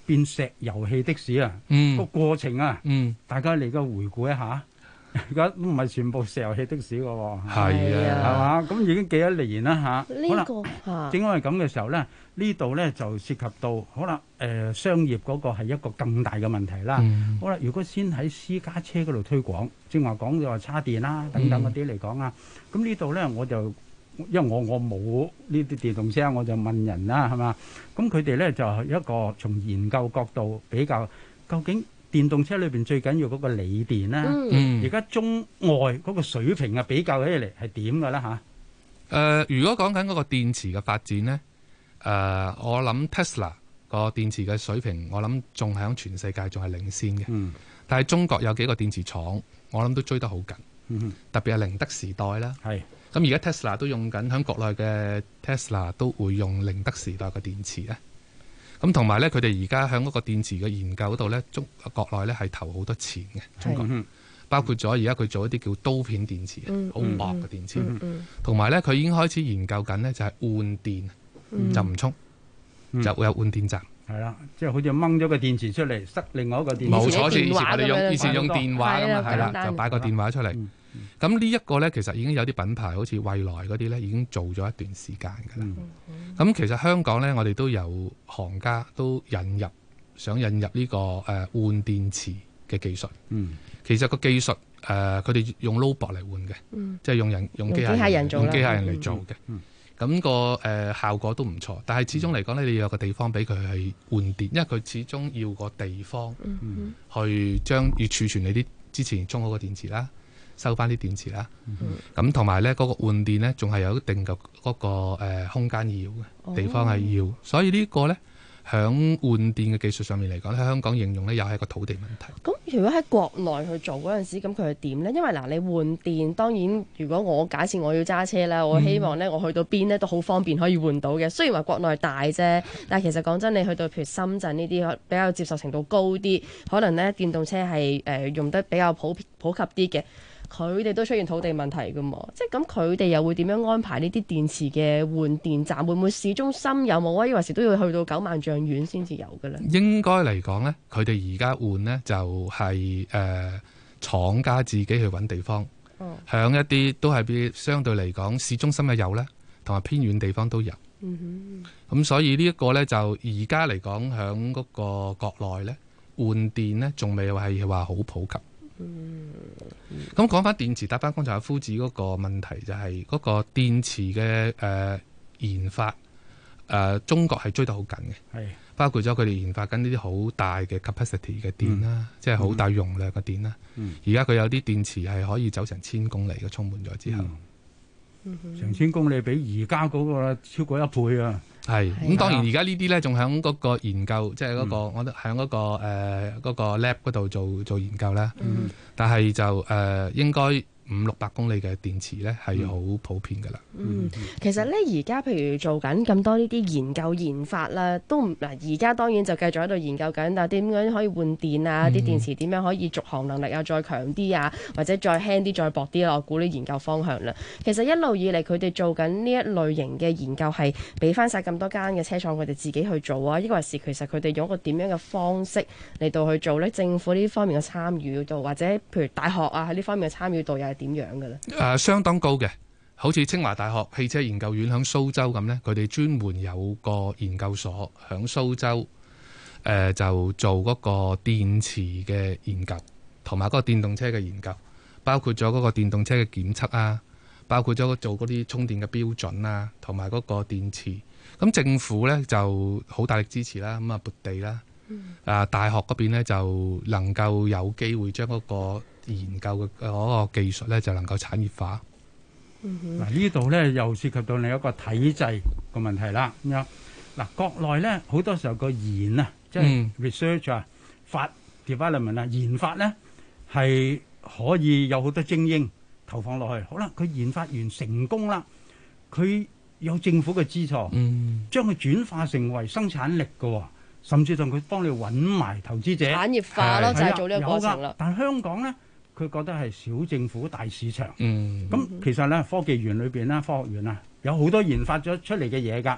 變石油氣的士啊，個過程啊，大家嚟個回顧一下。而家都唔係全部石油氣的士嘅喎， 係啊， 係嘛？咁已經幾多年啦嚇。 呢個正因為咁嘅時候咧，呢度咧就涉及到可能商業嗰個係一個更大嘅問題啦。好啦，如果先喺私家車嗰度推廣，正話講就話叉電啦等等嗰啲嚟講啊，咁呢度咧我就因為我冇呢啲電動車，我就問人啦，係嘛？咁佢哋咧就係一個從研究角度比較究竟。電動車裏邊最緊要嗰個鋰電啦，而家中外嗰個水平啊比較起嚟係點㗎啦嚇？ 如果講緊嗰個電池嘅發展咧，我諗 Tesla 個電池嘅水平，我諗仲喺全世界仲係領先嘅。但係中國有幾個電池廠，我諗都追得好緊。特別係寧德時代啦。係。咁而家 Tesla 都用緊，喺國內嘅 Tesla 都會用寧德時代嘅電池咧。咁同埋咧，佢哋而家喺嗰個電池嘅研究嗰度咧，國內咧係投好多錢嘅。中國包括咗而家佢做一啲叫刀片電池，好薄嘅電池。同埋咧，佢已經開始研究緊咧，就係換電，就唔充，就會有換電站。 係啦，即係好似掹咗個電池出嚟，塞另外一個電池。 冇錯，以前用電話咁嘛，係啦，就擺個電話出嚟。咁呢一個咧，其實已經有啲品牌，好似蔚來嗰啲咧，已經做咗一段時間㗎啦。咁其實香港咧，我哋都有行家都想引入呢個換電池嘅技術。其實個技術佢哋用 robot 嚟換嘅，即係用機械人嚟做嘅。咁個效果都唔錯，但係始終嚟講咧，你要有個地方俾佢係換電，因為佢始終要個地方去要儲存你啲之前充好嘅電池啦。收翻啲電池啦，咁同埋咧嗰個換電咧，仲係有一定嘅嗰個空間要嘅地方係要，所以呢個咧響換電嘅技術上面嚟講，喺香港應用咧又係一個土地問題。 咁如果喺國內去做嗰陣時，咁佢係點咧？因為嗱，你換電當然，如果我假設我要揸車啦，我希望咧我去到邊咧都好方便可以換到嘅。雖然話國內大啫，但係其實講真，你去到譬如深圳呢啲比較接受程度高啲，可能咧電動車係用得比較普及啲嘅。佢哋都出現土地問題㗎嘛，即係咁佢哋又會點樣安排呢啲電池嘅換電站？會唔會市中心有冇啊？抑或是都要去到9萬丈遠先至有嘅咧？ 應該嚟講咧，佢哋而家換咧就係廠家自己去揾地方，響一啲都係相對嚟講市中心嘅有咧，同埋偏遠地方都有。咁所以呢一個咧就而家嚟講響嗰個國內咧換電咧仲未係話好普及。咁講翻電池，答翻剛才阿夫子嗰個問題，就係嗰個電池嘅研發，中國係追得好緊嘅，包括咗佢哋研發緊呢啲好大嘅 capacity 嘅電啦，即係好大容量嘅電啦。而家佢有啲電池係可以走成1000公里嘅，充滿咗之後， 成1000公里比而家嗰個超過1倍啊！ 係咁，當然而家呢啲咧仲喺嗰個研究，即係嗰個我覺得喺嗰個 lab 嗰度做研究啦。但係就應該500-600公里嘅電池咧係好普遍㗎啦。 其實咧而家譬如做緊咁多呢啲研究研發啦，都而家當然就繼續喺度研究緊，但係點樣可以換電啊？啲電池點樣可以續航能力啊再強啲啊，或者再輕啲、再薄啲啦？我估啲研究方向啦。其實一路以嚟佢哋做緊呢一類型嘅研究係俾翻晒咁多間嘅車廠佢哋自己去做啊？抑或是其實佢哋用一個點樣嘅方式嚟到去做咧？政府呢方面嘅參與度，或者譬如大學啊喺呢方面嘅參與度又係點樣嘅咧？ 相當高嘅。好似清華大學汽車研究院響蘇州咁呢，佢哋專門有個研究所響蘇州，就做嗰個電池嘅研究，同埋嗰個電動車嘅研究，包括咗嗰個電動車嘅檢測啊，包括咗做嗰啲充電嘅標準啊，同埋嗰個電池。咁政府呢就好大力支持啦，咁啊撥地啦，大學嗰邊呢就能夠有機會將嗰個研究嘅嗰個技術呢就能夠產業化。 嗱呢度咧又涉及到另一個體制個問題啦。咁樣嗱，國內咧好多時候個研啊，即係 research 啊、development 啊，研發咧係可以有好多精英投放落去。好啦，佢研發完成功啦，佢有政府嘅資助，將佢轉化成為生產力嘅，甚至同佢幫你揾埋投資者， 產業化咯，就係做呢個過程啦。 但係香港咧，佢覺得係小政府大市場。咁其實咧，科技園裏邊啦，科學園啊，有好多研發咗出嚟嘅嘢㗎。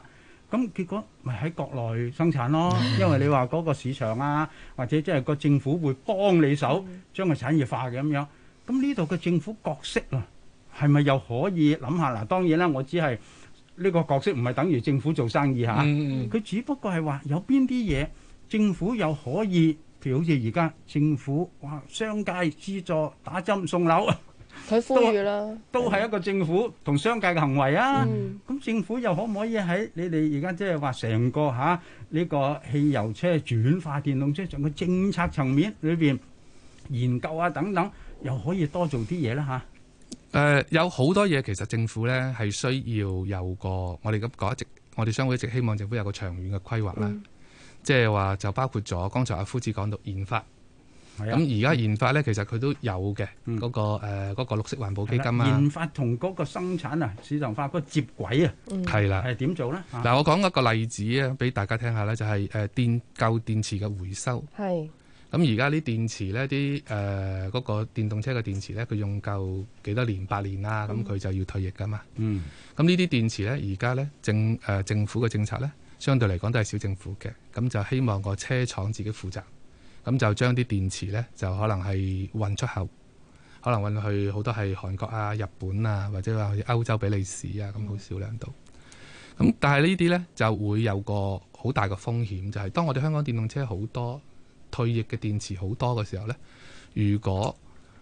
咁結果咪喺國內生產咯，因為你話嗰個市場啊，或者即係個政府會幫你手將佢產業化嘅咁樣。咁呢度嘅政府角色啊，係咪又可以諗下？嗱，當然啦，我只係呢個角色唔係等於政府做生意嚇，佢只不過係話有邊啲嘢政府又可以，譬如好似而家政府話商界資助打針送樓。 佢呼籲啦， 都係一個政府同商界嘅行為啊！咁政府又可唔可以喺你哋而家即係話成個呢個汽油車轉化電動車，從個政策層面裏邊研究啊等等，又可以多做啲嘢啦嚇？ 有好多嘢其實政府咧係需要有個我哋咁講一直，我哋商會一直希望政府有個長遠嘅規劃啦。即係話就包括咗剛才阿夫子講到研發。咁而家研發咧，其實佢都有嘅嗰個綠色環保基金啊。 研發同嗰個生產啊、市場化嗰個接軌啊， 係啦， 係點做咧？ 嗱，我講一個例子啊，俾大家聽下咧，就係舊電池嘅回收。 係。 咁而家啲電池咧，嗰個電動車嘅電池咧，佢用夠幾多年？8年啦，咁佢就要退役噶嘛。咁呢啲電池咧，而家咧政府嘅政策咧，相對嚟講都係小政府嘅，咁就希望個車廠自己負責。咁就將啲電池咧，就可能係運出口，可能運去好多係韓國啊、日本啊，或者話去歐洲比利時啊，咁好少量度。咁但係呢啲咧就會有個好大嘅風險，就係當我哋香港電動車好多退役嘅電池好多嘅時候咧，如果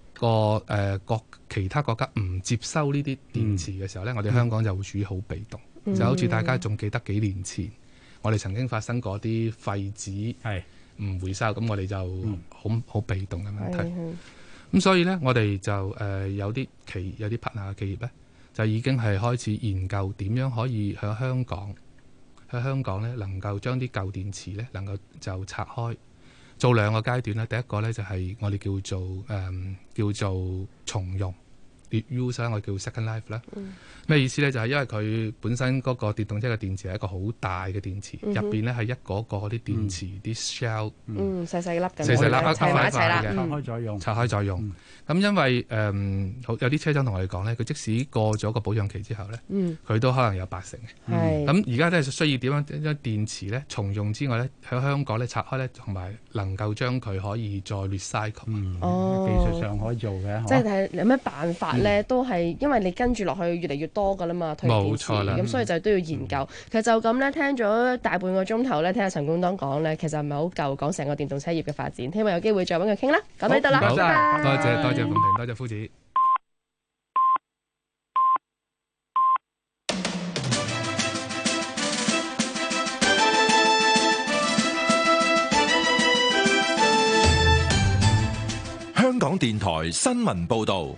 其他國家唔接收呢啲電池嘅時候咧，我哋香港就會處於好被動。就好似大家仲記得幾年前，我哋曾經發生過啲廢紙唔回收，咁我哋就好被動嘅問題。咁所以呢，我哋就有啲partner嘅企業呢，就已經係開始研究點樣可以喺香港呢能夠將啲舊電池呢能夠就拆開，做2個階段啦。第一個呢，就係我哋叫做重用。use 我叫 second life 啦。咩意思咧？就係因為佢本身嗰個電動車嘅電池係一個好大嘅電池，入邊咧係一個嗰啲電池啲 shell， 細細粒嘅， 細細粒砌埋一齊啦， 拆開再用， 拆開再用。咁因為有啲車廠同我哋講咧，佢即使過咗個保養期之後咧，佢都可能有80嘅。咁而家咧需要點樣將電池咧重用之外咧，喺香港咧拆開咧，同埋能夠將佢可以再 recycle。 技術上可以做嘅， 即係睇有咩辦法咧，都係因為你跟住落去越嚟越多噶啦嘛，退電池，咁所以就都要研究。其實就咁咧，聽咗大半個鐘頭咧，聽下陳冠當講咧，其實唔係好夠講成個電動車業嘅發展。希望有機會再揾佢傾啦。講到呢度啦， 多謝鳳萍，多謝夫子。 香港電台新聞報導。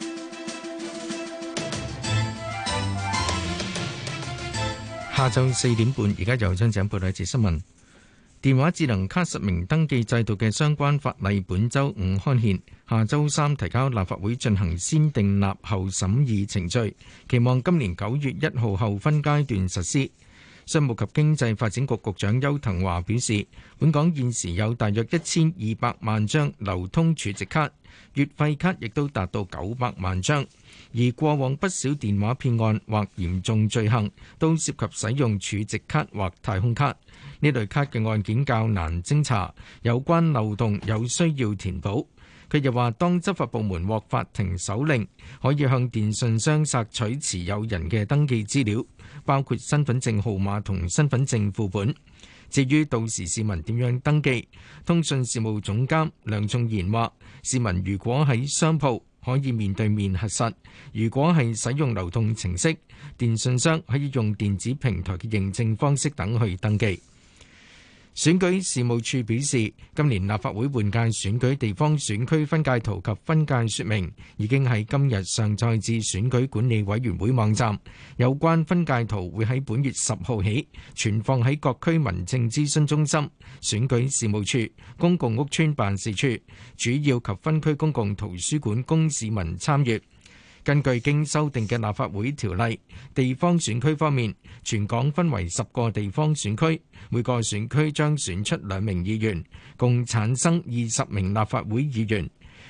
下晝4點半，而家由張井報道一節新聞。電話智能卡實名登記制度嘅相關法例本週5刊憲，下週3提交立法會進行先訂立後審議程序，期望今年9月1號後分階段實施。商務及經濟發展局局長邱騰華表示，本港現時有大約1200萬張流通儲值卡，月費卡亦都達到900萬張。而過往不少電話騙案或嚴重罪行都涉及使用儲值卡或太空卡，呢類卡嘅案件較難偵查，有關漏洞有需要填補。佢又話，當執法部門獲法庭手令，可以向電信商索取持有人嘅登記資料，包括身份證號碼同身份證副本。至於到時市民點樣登記，通訊事務總監梁仲賢話，市民如果喺商鋪可以面對面核實，如果係使用流動程式，電信商可以用電子平台嘅認證方式等去登記。選舉事務處表示，今年立法會換屆選舉地方選區分界圖及分界說明已經喺今日上載至選舉管理委員會網站，有關分界圖會喺本月10號起存放喺各區民政諮詢中心、選舉事務處、公共屋邨辦事處、主要及分區公共圖書館供市民參閱。根據經修訂嘅立法會條例，地方選區方面，全港分為10個地方選區，每個選區將選出2名議員，共產生20名立法會議員。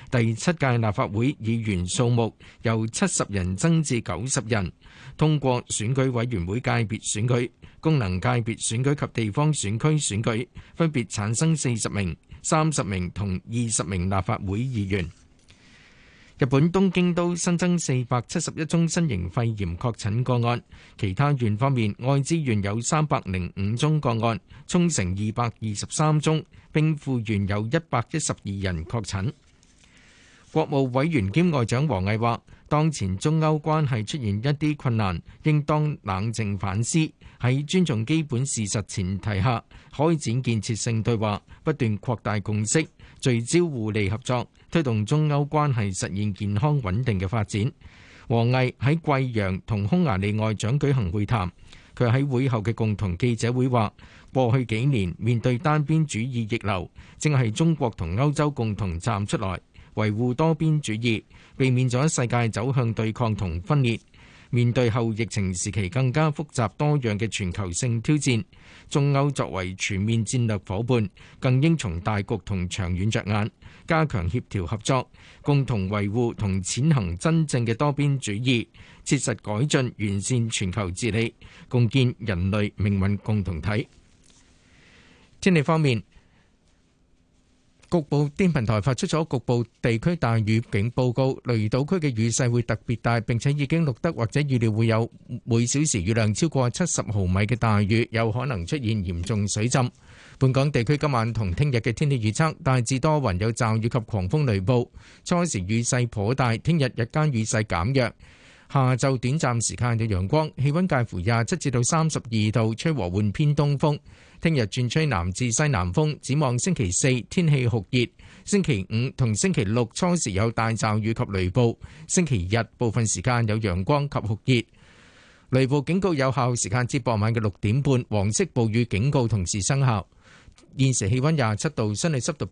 第7屆立法會議員數目由70人增至90人，通過選舉委員會界別選舉、功能界別選舉及地方選區選舉，分別產生40名、30名同20名立法會議員。日本東京都新增471宗新型肺炎確診個案，其他縣方面，愛知縣有305宗個案，沖繩223宗，兵庫縣有112人確診。國務委員兼外長王毅話，當前中歐關係出現一啲困難，應當冷靜反思，喺尊重基本事實前提下，開展建設性對話，不斷擴大共識，聚焦互利合作，推動中歐關係實現健康穩定嘅發展。王毅喺貴陽同匈牙利外長舉行會談，佢喺會後嘅共同記者會話，過去幾年面對單邊主義逆流，正係中國同歐洲共同站出來，維護多邊主義，避免咗世界走向對抗同分裂。面對後疫情時期更加複雜多樣嘅全球性挑戰，中歐作為全面戰略夥伴，更應從大局同長遠着眼，加強協調合作，共同維護同踐行真正嘅多邊主義，切實改進完善全球治理，共建人類命運共同體。天氣方面，局部天文台發出咗局部地區大雨警報告，雷島區嘅雨勢會特別大，並且已經錄得或者預料會有每小時雨量超過70毫米嘅大雨，有可能出現嚴重水浸。本港地區今晚同聽日嘅天氣預測，大致多雲有驟雨及狂風雷暴，初時雨勢頗大，聽日日間雨勢減弱，下晝短暫時間有陽光，氣溫介乎27至到32度，吹和緩偏東風。聽日轉吹南至西南風，展望星期4天氣酷熱，星期5同星期6初時有大驟雨及雷暴，星期日部分時間有陽光及酷熱。雷暴警告有效時間至傍晚嘅6點半，黃色暴雨警告同時生效。現時氣溫27度，相對濕度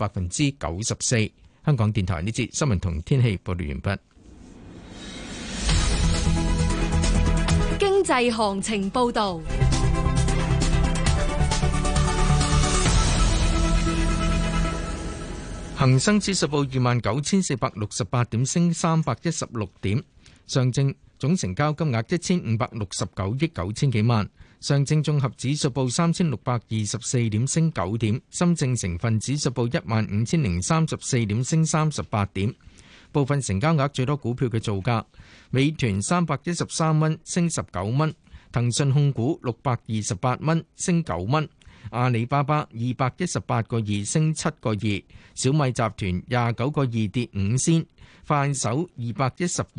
94%。香港電台呢節新聞同天氣報道完畢。 經濟行情報道。 恒生指數報29,468點，升316點。上證總成交金額1,569億9千幾萬。上證綜合指數報3,624點，升9點。深證成分指數報15,034點，升38點。部分成交額最多股票嘅造價：美團313蚊，升19蚊；騰訊控股628蚊，升9蚊。阿里巴巴218個2升7個2，小米集團29個2跌5仙，快手212